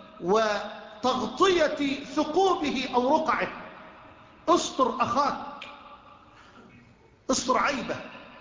وتغطية ثقوبه أو رقعه. استر أخاك، استر عيبه،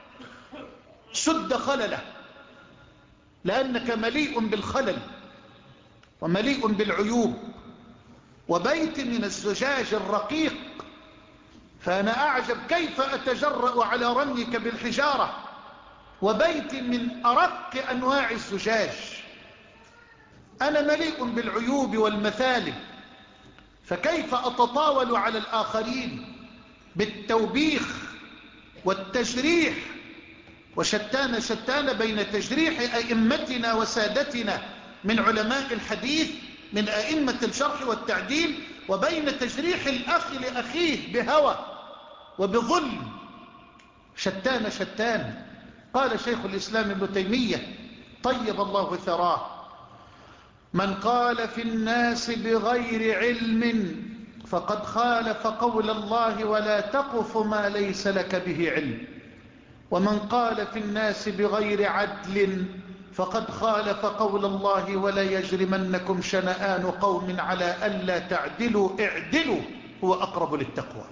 سد خلله، لأنك مليء بالخلل ومليء بالعيوب. وبيت من الزجاج الرقيق، فأنا أعجب كيف أتجرأ على رميك بالحجارة. وبيت من أرق أنواع الزجاج، أنا مليء بالعيوب والمثالب، فكيف أتطاول على الآخرين بالتوبيخ والتجريح؟ وشتان شتان بين تجريح أئمتنا وسادتنا من علماء الحديث من أئمة الجرح والتعديل، وبين تجريح الأخ لأخيه بهوى وبظلم. شتان شتان. قال شيخ الإسلام ابن تيمية طيب الله ثراه: من قال في الناس بغير علم فقد خالف قول الله ولا تقف ما ليس لك به علم، ومن قال في الناس بغير عدل فقد خالف قول الله ولا يجرمنكم شنآن قوم على ألا تعدلوا اعدلوا هو أقرب للتقوى.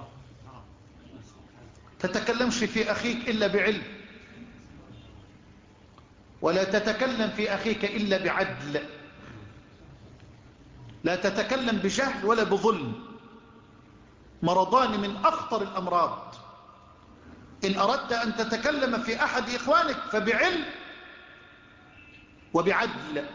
تتكلمش في أخيك إلا بعلم، ولا تتكلم في أخيك إلا بعدل. لا تتكلم بجهل ولا بظلم، مرضان من أخطر الأمراض. إن أردت أن تتكلم في أحد إخوانك فبعلم وبعدل،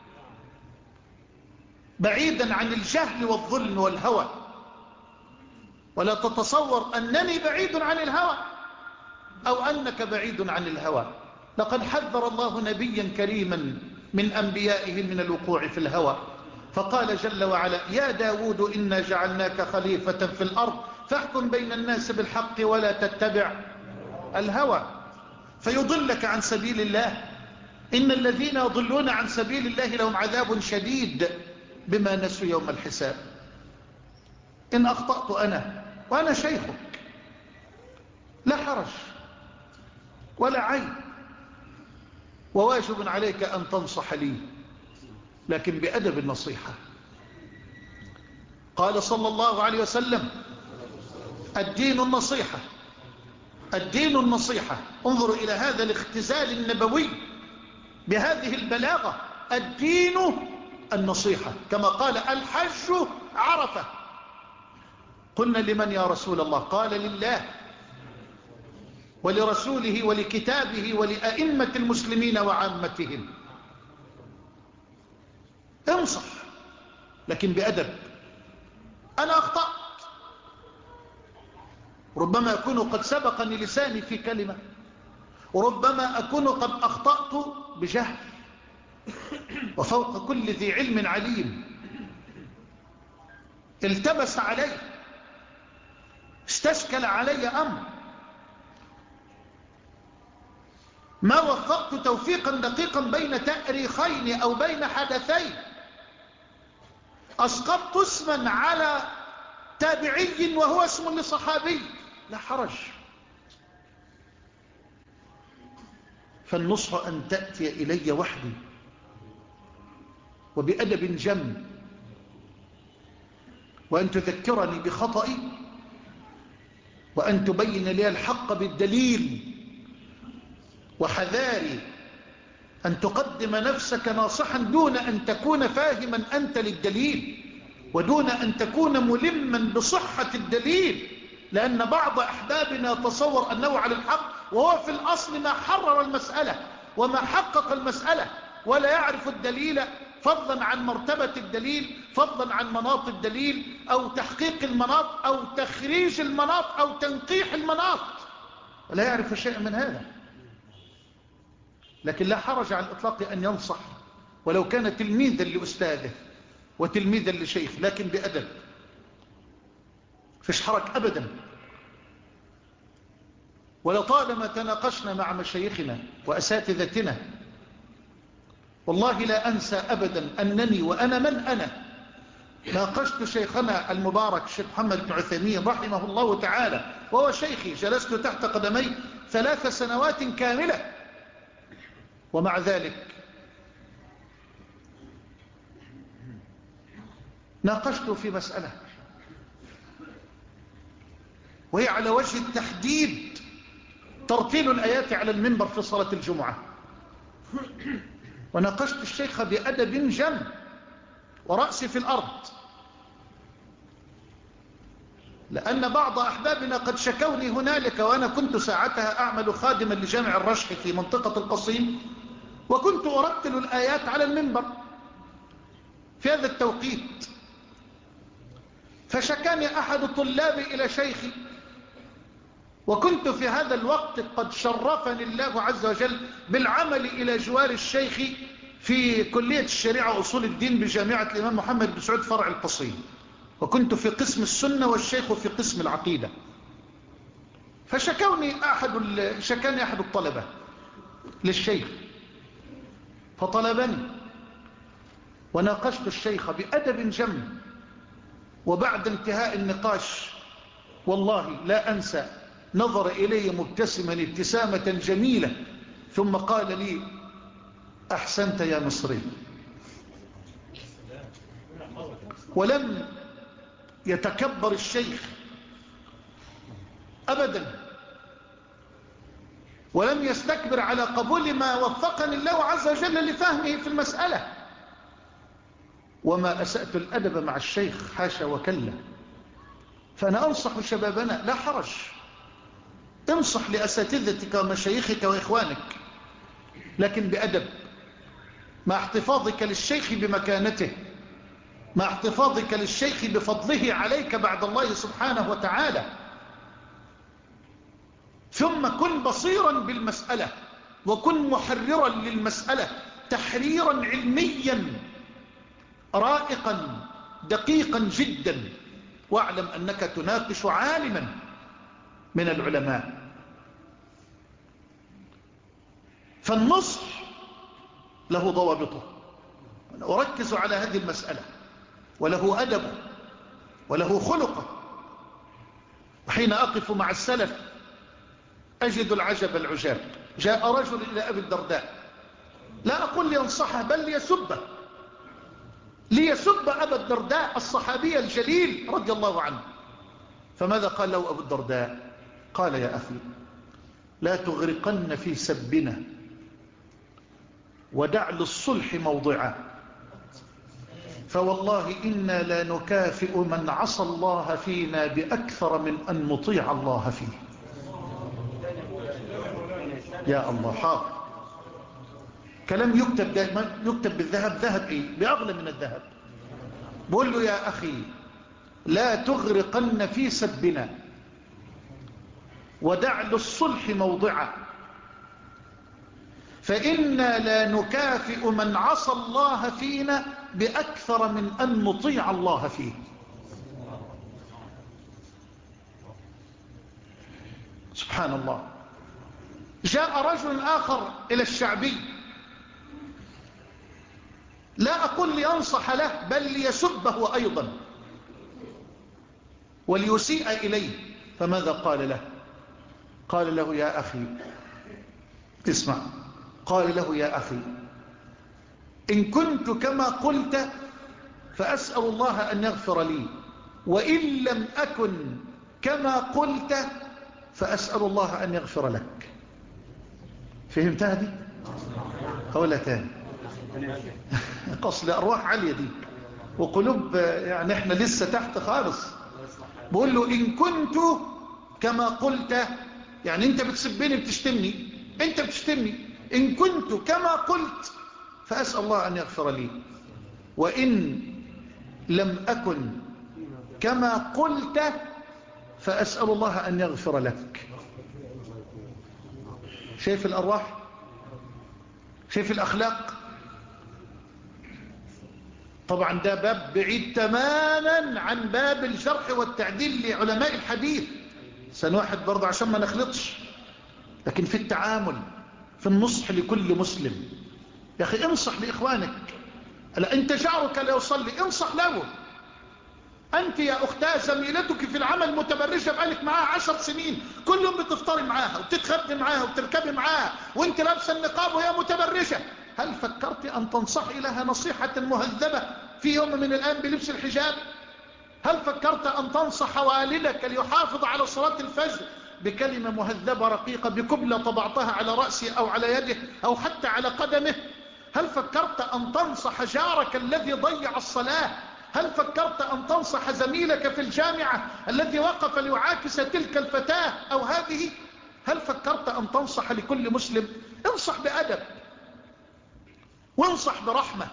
بعيدا عن الجهل والظلم والهوى. ولا تتصور أنني بعيد عن الهوى أو أنك بعيد عن الهوى. لقد حذر الله نبيا كريما من أنبيائه من الوقوع في الهوى، فقال جل وعلا: يا داود إنا جعلناك خليفة في الأرض فاحكم بين الناس بالحق ولا تتبع الهوى. فيضلك عن سبيل الله. إن الذين يضلون عن سبيل الله لهم عذاب شديد بما نسوا يوم الحساب. إن أخطأت أنا وأنا شيخك لا حرج ولا عيب، وواجب عليك أن تنصح لي، لكن بأدب النصيحة. قال صلى الله عليه وسلم: الدين النصيحة، الدين النصيحة. انظروا إلى هذا الاختزال النبوي بهذه البلاغة. الدين النصيحة، كما قال: الحج عرفة. قلنا: لمن يا رسول الله؟ قال: لله ولرسوله ولكتابه ولأئمة المسلمين وعامتهم. انصح لكن بأدب. أنا أخطأت، ربما أكون قد سبقني لساني في كلمة، وربما أكون قد أخطأت بجهل، وفوق كل ذي علم عليم. التبس علي، استشكل علي أمر، ما وفقت توفيقا دقيقا بين تأريخين أو بين حدثين، أسقطت اسما على تابعي وهو اسم لصحابي، لا حرج. فالنصح أن تأتي إلي وحدي وبأدب جم، وأن تذكرني بخطئي، وأن تبين لي الحق بالدليل. وحذاري أن تقدم نفسك ناصحا دون أن تكون فاهما أنت للدليل، ودون أن تكون ملما بصحة الدليل، لأن بعض أحبابنا تصور أنه على الحق وهو في الأصل ما حرر المسألة وما حقق المسألة، ولا يعرف الدليل فضلا عن مرتبة الدليل، فضلا عن مناط الدليل، أو تحقيق المناط، أو تخريج المناط، أو تنقيح المناط، لا يعرف شيء من هذا. لكن لا حرج على الإطلاق أن ينصح، ولو كان تلميذا لأستاذه وتلميذا لشيخ، لكن بأدب، فيش حرج أبدا. ولطالما تناقشنا مع مشايخنا وأساتذتنا، والله لا أنسى أبدا أنني وأنا من أنا ناقشت شيخنا المبارك الشيخ محمد بن عثيمين رحمه الله تعالى، وهو شيخي، جلست تحت قدمي ثلاث سنوات كاملة، ومع ذلك ناقشته في مسألة وهي على وجه التحديد ترتيل الآيات على المنبر في صلاة الجمعة، وناقشت الشيخ بأدب جم ورأسي في الأرض، لأن بعض أحبابنا قد شكوني هنالك، وأنا كنت ساعتها أعمل خادما لجامع الرشح في منطقة القصيم، وكنت أرتل الآيات على المنبر في هذا التوقيت. فشكاني أحد طلابي إلى شيخي، وكنت في هذا الوقت قد شرفني الله عز وجل بالعمل إلى جوار الشيخ في كلية الشريعة أصول الدين بجامعة الإمام محمد بن سعود فرع القصيم، وكنت في قسم السنة والشيخ في قسم العقيدة. فشكوني أحد شكاني أحد الطلبة للشيخ، فطلبني وناقشت الشيخ بأدب جم، وبعد انتهاء النقاش والله لا أنسى نظر إلي مبتسما ابتسامة جميلة، ثم قال لي: أحسنت يا مصري. ولم يتكبر الشيخ أبدا، ولم يستكبر على قبول ما وفقني الله عز وجل لفهمه في المسألة. وما أسأت الأدب مع الشيخ، حاشا وكلا. فأنا أنصح شبابنا لا حرج، انصح لأساتذتك ومشايخك وإخوانك، لكن بأدب، مع احتفاظك للشيخ بمكانته، مع احتفاظك للشيخ بفضله عليك بعد الله سبحانه وتعالى. ثم كن بصيرا بالمسألة، وكن محررا للمسألة تحريرا علميا رائقا دقيقا جدا، واعلم أنك تناقش عالما من العلماء. فالنصح له ضوابطه، أركز على هذه المسألة، وله أدبه وله خلقه. وحين أقف مع السلف أجد العجب العجاب. جاء رجل إلى أبي الدرداء، لا أقول لينصحه بل ليسبه، ليسب أبا الدرداء الصحابي الجليل رضي الله عنه. فماذا قال له أبو الدرداء؟ قال: يا أخي، لا تغرقن في سبنا، ودع للصلح موضعا، فوالله إنا لا نكافئ من عصى الله فينا بأكثر من أن نطيع الله فيه. يا الله، حاضر. كلام يكتب دائما، يكتب بالذهب. ذهب ايه؟ بأغلى من الذهب. بقول له: يا أخي، لا تغرقن في سبنا، ودع للصلح موضعا، فإنا لا نكافئ من عصى الله فينا بأكثر من أن نطيع الله فيه. سبحان الله. جاء رجل آخر إلى الشعبي، لا أقول لينصح له بل ليسبه أيضا وليسيء إليه. فماذا قال له؟ قال له: يا أخي، اسمع، قال له: يا أخي، إن كنت كما قلت فأسأل الله أن يغفر لي، وإن لم أكن كما قلت فأسأل الله أن يغفر لك. فهمتها دي؟ هقولها تاني. قصد أرواح عالية دي، وقلوب يعني احنا لسه تحت خالص. بقول له: إن كنت كما قلت، يعني انت بتسبني بتشتمني، انت بتشتمني، إن كنت كما قلت فأسأل الله أن يغفر لي، وإن لم أكن كما قلت فأسأل الله أن يغفر لك. شايف الأرواح؟ شايف الأخلاق؟ طبعا ده باب بعيد تماما عن باب الجرح والتعديل لعلماء الحديث، سنواحد برضه عشان ما نخلطش. لكن في التعامل، في النصح لكل مسلم، يا أخي انصح لإخوانك. لا، أنت جارك لا يصلي، انصح له. أنت يا أختها زميلتك في العمل متبرجة بقالك معاها عشر سنين، كل يوم بتفطري معاها وبتتخدم معاها وبتركبي معاها وانت لابسه النقاب وهي متبرجة، هل فكرت أن تنصحي لها نصيحة مهذبة في يوم من الأيام بلبس الحجاب؟ هل فكرت أن تنصح والدك ليحافظ على صلاة الفجر بكلمة مهذبة رقيقة، بكبلة طبعتها على رأسه أو على يده أو حتى على قدمه؟ هل فكرت أن تنصح جارك الذي ضيع الصلاة؟ هل فكرت أن تنصح زميلك في الجامعة الذي وقف ليعاكس تلك الفتاة أو هذه؟ هل فكرت أن تنصح لكل مسلم؟ انصح بأدب وانصح برحمة.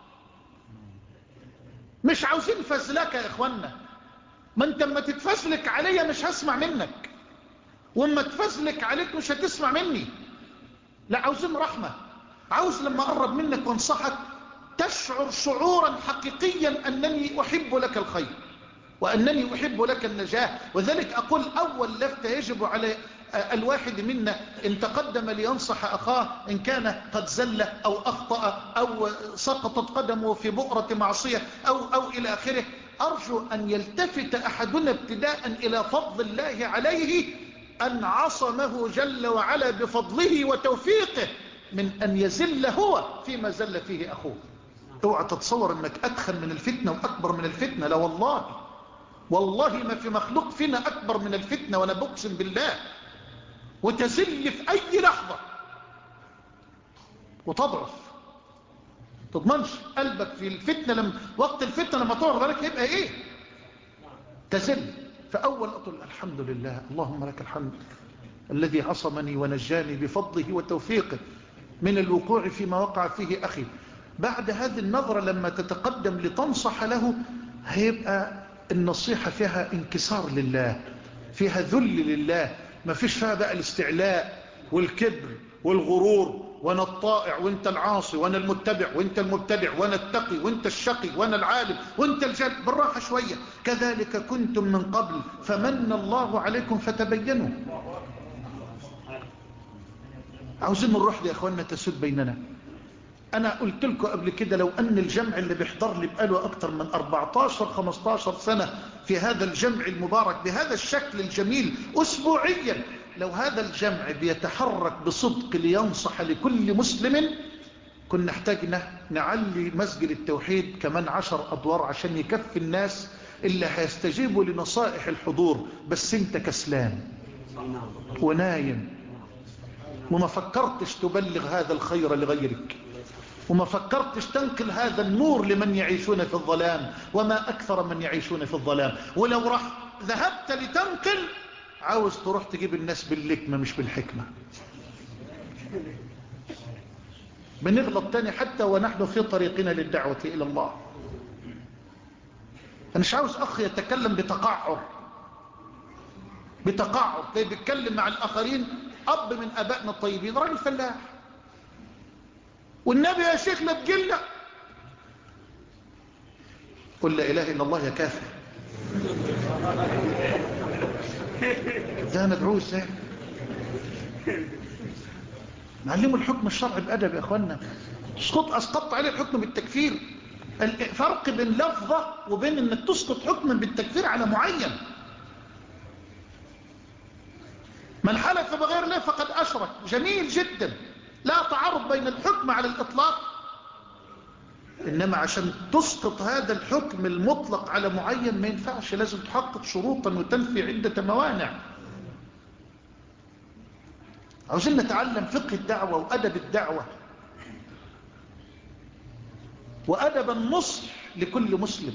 مش عاوزين فزلك يا إخوانا، ما انت لما تتفزلك عليا مش هسمع منك، وما تفزلك عليك مش هتسمع مني. لا، عاوزين رحمة. عاوز لما أقرب منك وانصحك تشعر شعورا حقيقيا أنني أحب لك الخير وأنني أحب لك النجاة. وذلك أقول أول لفتة يجب على الواحد منا إن تقدم لينصح أخاه إن كان قد زل أو أخطأ أو سقطت قدمه في بؤرة معصية أو, أو إلى آخره، أرجو أن يلتفت أحدنا ابتداء إلى فضل الله عليه أن عصمه جل وعلا بفضله وتوفيقه من أن يزل هو فيما زل فيه أخوه. اوعى تتصور أنك أدخل من الفتنة وأكبر من الفتنة، لا والله، والله ما في مخلوق فينا أكبر من الفتنة، وأنا بقسم بالله. وتزل في أي لحظة وتضعف، تضمنش قلبك في الفتنة لما وقت الفتنة لما تعرض عليك يبقى إيه؟ تزل. فأول أقول الحمد لله، اللهم لك الحمد الذي عصمني ونجاني بفضله وتوفيقه من الوقوع فيما وقع فيه أخي. بعد هذه النظرة لما تتقدم لتنصح له هيبقى النصيحة فيها انكسار لله، فيها ذل لله، ما فيش فيها بقى الاستعلاء والكبر والغرور، وانا الطائع وانت العاصي، وانا المتبع وانت المبتدع، وانا التقي وانت الشقي، وانا العالم وانت الجاهل. بالراحة شوية، كذلك كنتم من قبل فمن الله عليكم فتبينوا. عاوزين الروح دي يا أخواننا تسود بيننا. أنا قلت لكم قبل كده لو أن الجمع اللي بيحضر لي بقاله أكتر من أربعتاشر خمستاشر سنة في هذا الجمع المبارك بهذا الشكل الجميل أسبوعيا، لو هذا الجمع بيتحرك بصدق لينصح لكل مسلم، كنا نحتاجنا نعلي مسجد التوحيد كمان عشر أدوار عشان يكفي الناس اللي هيستجيبوا لنصائح الحضور. بس انت كسلان ونايم وما فكرتش تبلغ هذا الخير لغيرك، وما فكرتش تنقل هذا النور لمن يعيشون في الظلام، وما أكثر من يعيشون في الظلام. ولو راح ذهبت لتنقل عاوز تروح تجيب الناس باللكمة مش بالحكمة. بنغلط تاني حتى ونحن في طريقنا للدعوة إلى الله. أنا مش عاوز أخ يتكلم بتقعر بتقعر كي بيتكلم مع الآخرين. أب من أبائنا الطيبين راجل فلاح، والنبي يا شيخ لا تقلنا، قل لا إله إلا الله يا كافر. ده ندعوه ازاي؟ نعلمه الحكم الشرعي بأدب يا أخوانا. تسقط أسقطت عليه الحكم بالتكفير. الفرق بين لفظة وبين أنك تسقط حكما بالتكفير على معين. من حلف بغير الله فقد أشرك، جميل جدا، لا تعارض بين الحكم على الإطلاق. إنما عشان تسقط هذا الحكم المطلق على معين ما ينفعش، لازم تحقق شروطا وتنفي عدة موانع. عاوزين نتعلم فقه الدعوة وأدب الدعوة وأدب النصح لكل مسلم.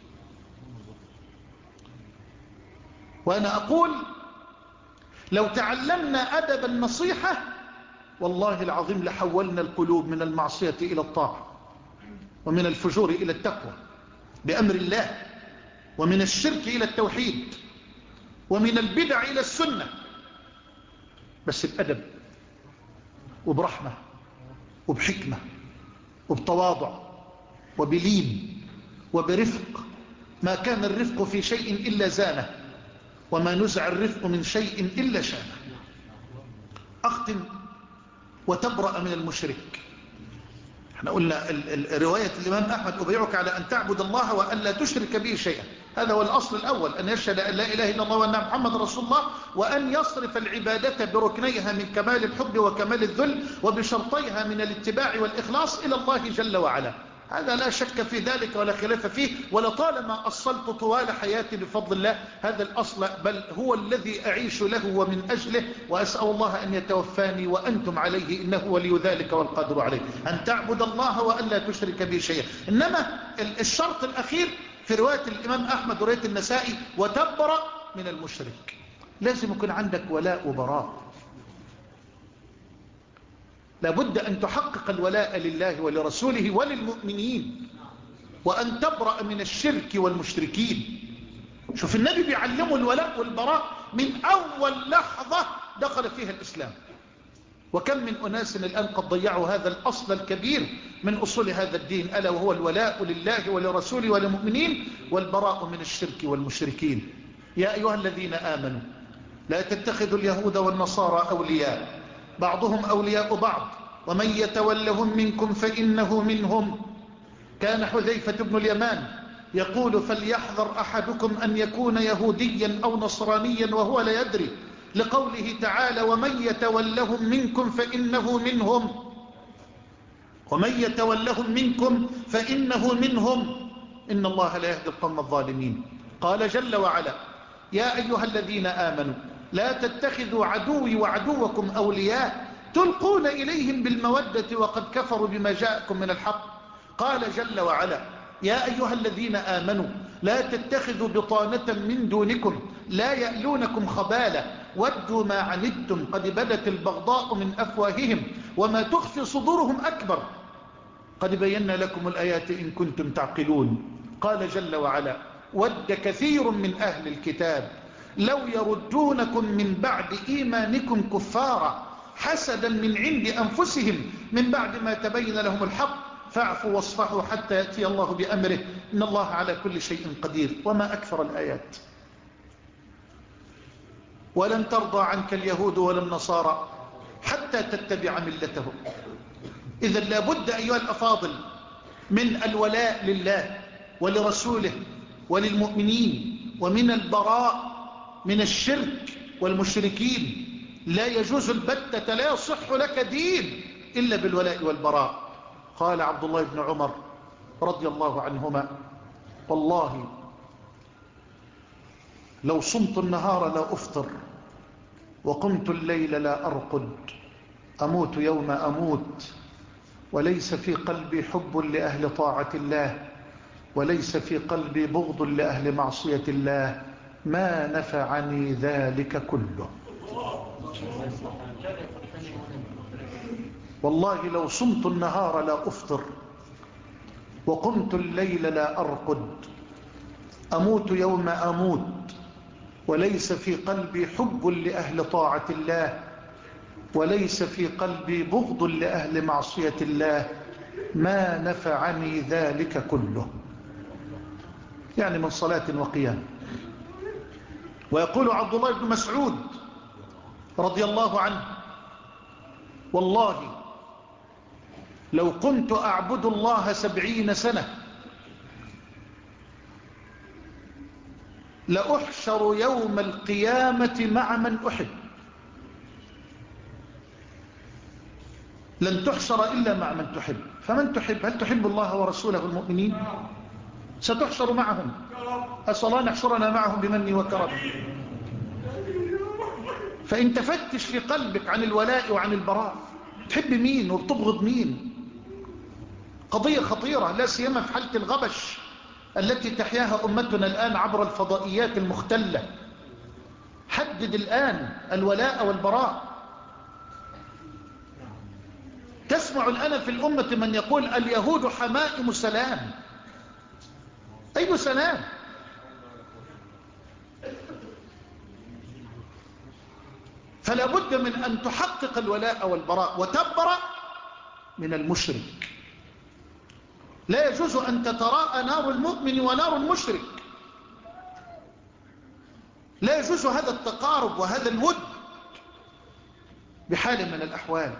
وأنا أقول لو تعلمنا أدب النصيحة والله العظيم لحولنا القلوب من المعصية إلى الطاعة، ومن الفجور إلى التقوى بأمر الله، ومن الشرك إلى التوحيد، ومن البدع إلى السنة، بس بأدب وبرحمة وبحكمة وبتواضع وبلين وبرفق. ما كان الرفق في شيء إلا زانه، وما نزع الرفق من شيء إلا شانه. أختم وتبرأ من المشرك. احنا قلنا رواية الإمام أحمد أبيعك على أن تعبد الله وأن لا تشرك به شيئا، هذا هو الأصل الأول، أن يشهد أن لا إله إلا الله وأن محمد رسول الله، وأن يصرف العبادة بركنيها من كمال الحب وكمال الذل وبشرطيها من الاتباع والإخلاص إلى الله جل وعلا. هذا لا شك في ذلك ولا خلاف فيه، ولطالما أصلت طوال حياتي بفضل الله هذا الأصل، بل هو الذي أعيش له ومن أجله، وأسأل الله أن يتوفاني وأنتم عليه، إنه ولي ذلك والقادر عليه، أن تعبد الله وأن لا تشرك به شيئا. إنما الشرط الأخير في رواية الإمام أحمد ورواية النسائي وتبرأ من المشرك، لازم يكون عندك ولاء وبراء. لابد أن تحقق الولاء لله ولرسوله وللمؤمنين، وأن تبرأ من الشرك والمشركين. شوف النبي بيعلمه الولاء والبراء من أول لحظة دخل فيها الإسلام. وكم من أناس الآن قد ضيعوا هذا الأصل الكبير من أصول هذا الدين، ألا وهو الولاء لله ولرسوله وللمؤمنين والبراء من الشرك والمشركين. يا أيها الذين آمنوا لا تتخذوا اليهود والنصارى أولياء بعضهم أولياء بعض ومن يتولهم منكم فإنه منهم. كان حذيفة بن اليمان يقول فليحذر أحدكم أن يكون يهوديا أو نصرانيا وهو لا يدري، لقوله تعالى ومن يتولهم منكم فإنه منهم، ومن يتولهم منكم فإنه منهم، إن الله لا يهدي القوم الظالمين. قال جل وعلا يا أيها الذين آمنوا لا تتخذوا عدوي وعدوكم أولياء تلقون إليهم بالمودة وقد كفروا بما جاءكم من الحق. قال جل وعلا يا أيها الذين آمنوا لا تتخذوا بطانة من دونكم لا يألونكم خبالا ودوا ما عنتم قد بدت البغضاء من أفواههم وما تخفي صدورهم أكبر قد بينا لكم الآيات إن كنتم تعقلون. قال جل وعلا ود كثير من أهل الكتاب لو يردونكم من بعد إيمانكم كفارا حسدا من عند أنفسهم من بعد ما تبين لهم الحق فاعفوا واصفحوا حتى يأتي الله بأمره إن الله على كل شيء قدير. وما أكثر الآيات. ولن ترضى عنك اليهود ولا النصارى حتى حتى تتبع ملتهم. إذا لابد أيها الأفاضل من الولاء لله ولرسوله وللمؤمنين، ومن البراء من الشرك والمشركين. لا يجوز البتة، لا يصح لك دين إلا بالولاء والبراء. قال عبد الله بن عمر رضي الله عنهما: والله لو صمت النهار لا أفطر، وقمت الليل لا أرقد، أموت يوم أموت، وليس في قلبي حب لأهل طاعة الله، وليس في قلبي بغض لأهل معصية الله، ما نفعني ذلك كله. والله لو صمت النهار لا أفطر، وقمت الليل لا أرقد، أموت يوم أموت، وليس في قلبي حب لأهل طاعة الله، وليس في قلبي بغض لأهل معصية الله، ما نفعني ذلك كله. يعني من صلاة وقيام. ويقول عبد الله بن مسعود رضي الله عنه: والله لو كنت أعبد الله سبعين سنة لأحشر يوم القيامة مع من أحب. لن تحشر إلا مع من تحب. فمن تحب؟ هل تحب الله ورسوله والمؤمنين؟ ستحشر معهم. أسأل الله نحشرنا معهم بمنه وكرمه. فإن تفتش في قلبك عن الولاء وعن البراء، تحب مين وبتبغض مين؟ قضية خطيرة، لا سيما في حالة الغبش التي تحياها أمتنا الآن عبر الفضائيات المختلة. حدد الآن الولاء والبراء. تسمع الآن في الأمة من يقول اليهود حمائم سلام. أي سلام؟ فلا بد من أن تحقق الولاء والبراء وتبرأ من المشرك. لا يجوز أن تتراءى نار المؤمن ونار المشرك. لا يجوز هذا التقارب وهذا الود بحال من الأحوال.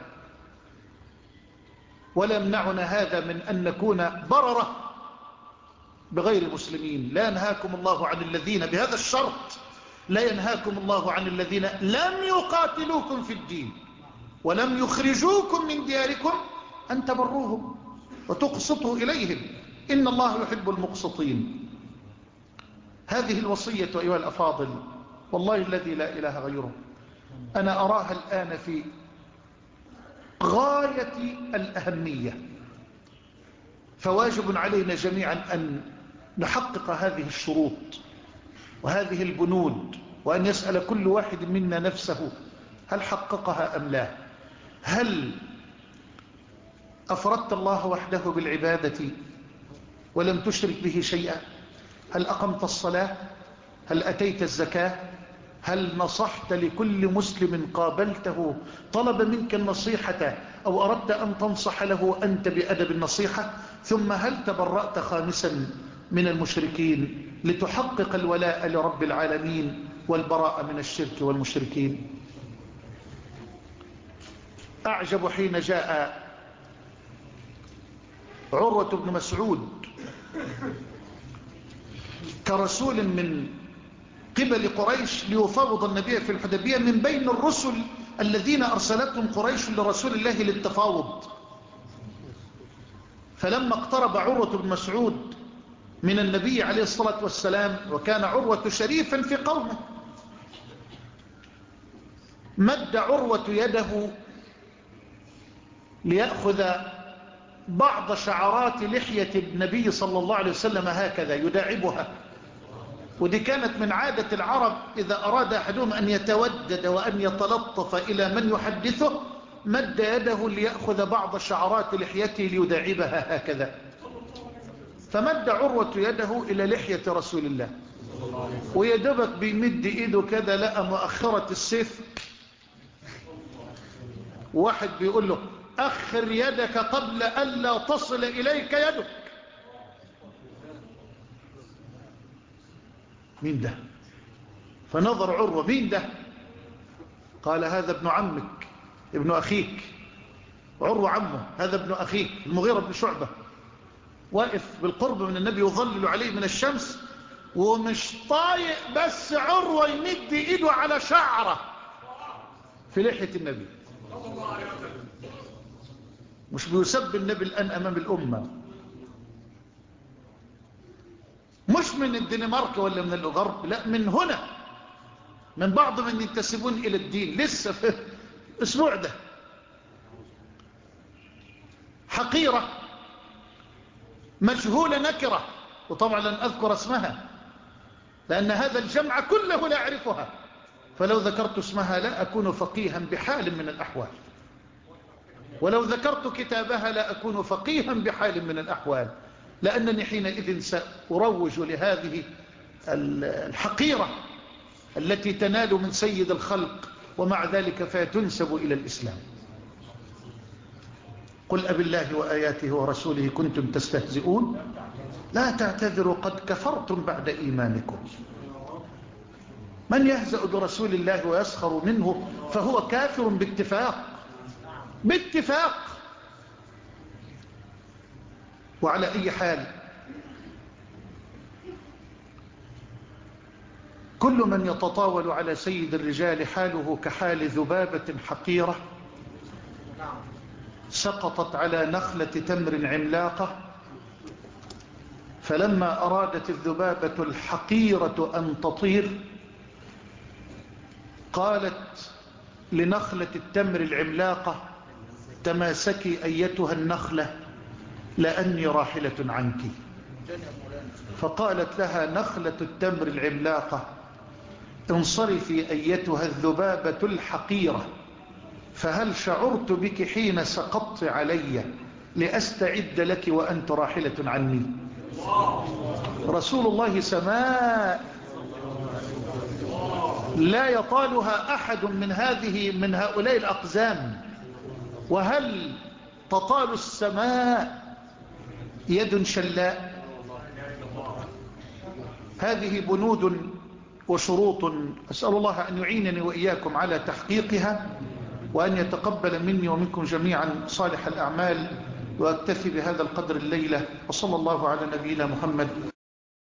ولا يمنعنا هذا من أن نكون بررة بغير المسلمين. لا ينهاكم الله عن الذين، بهذا الشرط، لا ينهاكم الله عن الذين لم يقاتلوكم في الدين ولم يخرجوكم من دياركم أن تبروهم وتقسطوا إليهم، إن الله يحب المقسطين. هذه الوصية أيها الأفاضل والله الذي لا إله غيره أنا أراها الآن في غاية الأهمية. فواجب علينا جميعا أن نحقق هذه الشروط وهذه البنود، وأن يسأل كل واحد منا نفسه هل حققها أم لا. هل أفردت الله وحده بالعبادة ولم تشرك به شيئا؟ هل أقمت الصلاة؟ هل أتيت الزكاة؟ هل نصحت لكل مسلم قابلته طلب منك النصيحة أو أردت أن تنصح له أنت بأدب النصيحة؟ ثم هل تبرأت خامسا من المشركين لتحقق الولاء لرب العالمين والبراء من الشرك والمشركين؟ أعجب حين جاء عروة بن مسعود كرسول من قبل قريش ليفاوض النبي في الحديبية من بين الرسل الذين أرسلتهم قريش لرسول الله للتفاوض. فلما اقترب عروة بن مسعود من النبي عليه الصلاة والسلام، وكان عروة شريفا في قومه، مد عروة يده ليأخذ بعض شعرات لحية النبي صلى الله عليه وسلم هكذا يداعبها. ودي كانت من عادة العرب، إذا أراد أحدهم أن يتودد وأن يتلطف إلى من يحدثه مد يده ليأخذ بعض شعرات لحيته ليداعبها هكذا. فمد عروة يده إلى لحية رسول الله، ويدبك بيمد إيده كذا لقى مؤخرة السيف. واحد بيقول له أخر يدك قبل ألا تصل إليك يدك. مين ده؟ فنظر عروة، مين ده؟ قال هذا ابن عمك ابن أخيك، عروة عمه، هذا ابن أخيك المغيرة بن شعبة، واقف بالقرب من النبي يظلل عليه من الشمس، ومش طايق بس عروة يمد ايده على شعره في لحية النبي، مش بيسب النبي الآن أمام الأمة، مش من الدنمارك ولا من الغرب، لا من هنا، من بعض من ينتسبون إلى الدين لسه في الأسبوع ده. حقيرة مجهولة نكرة، وطبعا لن أذكر اسمها لأن هذا الجمع كله لا أعرفها، فلو ذكرت اسمها لا أكون فقيها بحال من الأحوال، ولو ذكرت كتابها لا أكون فقيها بحال من الأحوال، لأنني حينئذ سأروج لهذه الحقيرة التي تنال من سيد الخلق ومع ذلك فتنسب إلى الإسلام. قل أب الله وآياته ورسوله كنتم تستهزئون لا تعتذروا قد كفرتم بعد إيمانكم. من يهزأ برسول الله ويسخر منه فهو كافر باتفاق، باتفاق. وعلى أي حال، كل من يتطاول على سيد الرجال حاله كحال ذبابة حقيرة سقطت على نخلة تمر عملاقة، فلما أرادت الذبابة الحقيرة أن تطير قالت لنخلة التمر العملاقة تماسكي أيتها النخلة لأني راحلة عنك. فقالت لها نخلة التمر العملاقة انصرفي أيتها الذبابة الحقيرة، فهل شعرت بك حين سقطت علي لأستعد لك وأنت راحلة عني؟ رسول الله سماء لا يطالها أحد من هذه من هؤلاء الأقزام. وهل تطال السماء يد شلاء؟ هذه بنود وشروط أسأل الله أن يعينني وإياكم على تحقيقها، وأن يتقبل مني ومنكم جميعا صالح الأعمال، وأكتفي بهذا القدر الليلة، وصلى الله على نبينا محمد.